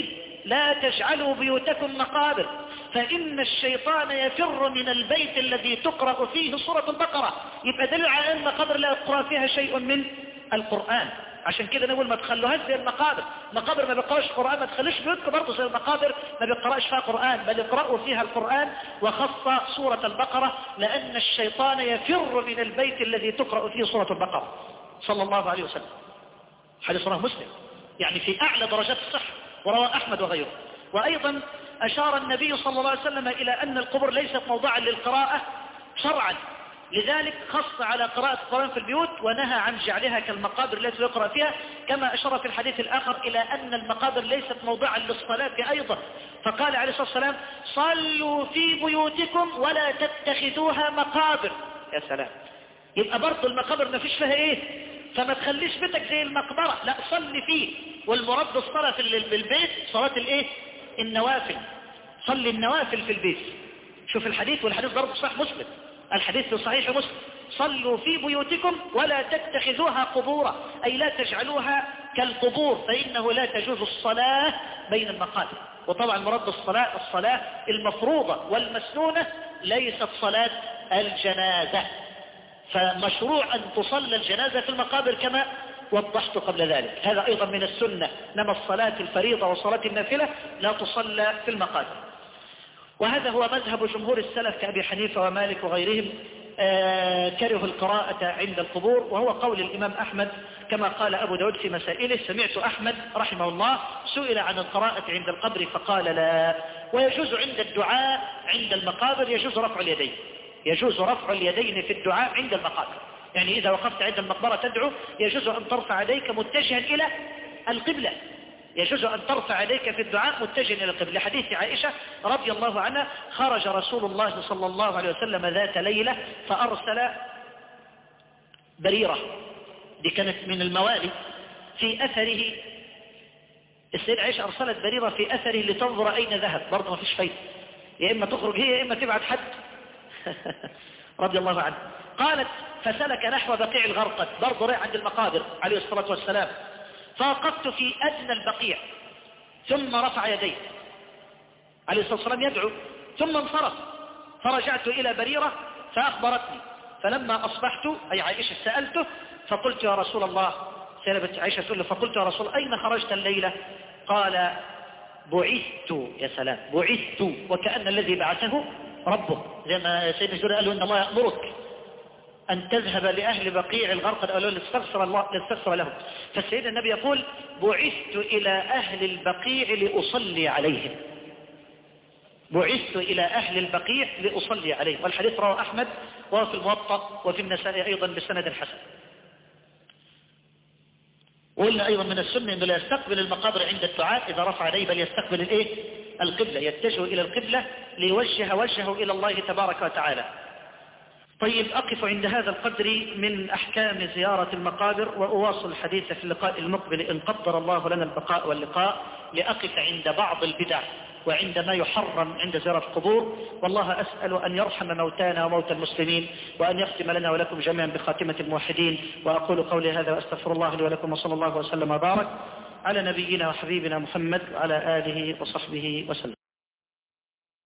لا تجعلوا بيوتكم مقابر فإن الشيطان يفر من البيت الذي تقرأ فيه سورة البقرة. يبقى دليل على أن المقابر لا يقرأ فيها شيء من القرآن. عشان كده نقول ما تخلوهاش زي المقابر. مقابر ما بيقرأش قرآن، ما تخلوش بيوتكم برضه زي المقابر ما بيقرأش فيها قرآن، بل يقرأوا فيها القرآن. وخص سورة البقرة لأن الشيطان يفر من البيت الذي تقرأ فيه سورة البقرة صلى الله عليه وسلم. حديث رواه مسلم، يعني في أعلى درجات الصحة، ورواه أحمد وغيره. وأيضا أشار النبي صلى الله عليه وسلم إلى أن القبور ليست موضعا للقراءة شرعا، لذلك خص على قراءة القرآن في البيوت ونهى عن جعلها كالمقابر التي يقرأ فيها. كما أشار في الحديث الآخر إلى أن المقابر ليست موضعا للصلاة أيضا، فقال عليه الصلاة والسلام صلوا في بيوتكم ولا تتخذوها مقابر. يا سلام، يبقى برضو المقابر ما فيش فيها إيه؟ فما تخليش بيتك زي المقبرة، لا صلي فيه. والمراد بالصلاة في البيت صلاة الإيه؟ النوافل. صلي النوافل في البيت. شوف الحديث، والحديث برضو صحيح مسلم، الحديث في صحيح مسلم صلوا في بيوتكم ولا تتخذوها قبورا، أي لا تجعلوها كالقبور فإنه لا تجوز الصلاة بين المقابر. وطبعا مراد بالصلاة الصلاة المفروضة والمسنونة، ليست صلاة الجنازة. فمشروع أن تصلى الجنازة في المقابر كما وضحت قبل ذلك، هذا أيضا من السنة. إنما الصلاة الفريضة وصلاة النافلة لا تصلى في المقابر. وهذا هو مذهب جمهور السلف كأبي حنيفة ومالك وغيرهم، كرهوا القراءة عند القبور، وهو قول الإمام أحمد كما قال أبو داود في مسائله. سمعت أحمد رحمه الله سئل عن القراءة عند القبر فقال لا. ويجوز عند الدعاء عند المقابر، يجوز رفع اليدين، يجوز رفع اليدين في الدعاء عند المقابر. يعني إذا وقفت عند المقبرة تدعو يجوز أن ترفع يديك متجها إلى القبلة، يجوز أن ترفع يديك في الدعاء متجها إلى القبلة. حديث عائشة رضي الله عنها خرج رسول الله صلى الله عليه وسلم ذات ليلة فأرسل بريرة، دي كانت من الموالي، في أثره. السيدة عائشة أرسلت بريرة في أثره لتنظر أين ذهب، برضه ما فيش فايدة، يا إما تخرج هي يا إما تبعت حد رضي الله عنه. قالت فسلك نحو بقيع الغرقد، برضه رايح عند المقابر عليه الصلاة والسلام، فوقفت في أدنى البقيع ثم رفع يديه عليه الصلاة والسلام يدعو، ثم انصرف، فرجعت إلى بريرة فأخبرتني. فلما أصبحت أي عائشة سألته فقلت يا رسول الله، سألت عائشة تقول له فقلت يا رسول الله أين خرجت الليلة؟ قال بعثت. يا سلام، بعثت، وكأن الذي بعثه ربه، زي ما سيدنا الزهري قال له إن الله يأمرك أن تذهب لأهل بقيع الغرقد أو لتستغفر الله لتستغفر لهم. فالسيدنا النبي يقول بعثت إلى أهل البقيع لأصلي عليهم، بعثت إلى أهل البقيع لأصلي عليهم. والحديث رواه أحمد وهو في الموطأ وفي النسائي أيضا بسند حسن. وقلنا أيضا من السنة أنه لا يستقبل المقابر عند الدعاء إذا رفع يديه، بل يستقبل الإيه؟ القبلة، يتجه إلى القبلة ليوجه وجهه إلى الله تبارك وتعالى. طيب، أقف عند هذا القدر من أحكام زيارة المقابر، وأواصل الحديث في اللقاء المقبل إن قدر الله لنا البقاء واللقاء، لأقف عند بعض البدع وعند ما يحرم عند زيارة القبور. والله أسأل أن يرحم موتانا وموتى المسلمين، وأن يختم لنا ولكم جميعا بخاتمة الموحدين. وأقول قولي هذا وأستغفر الله لي ولكم، وصلى الله وسلم وبارك على نبينا وحبيبنا محمد وعلى آله وصحبه وسلم.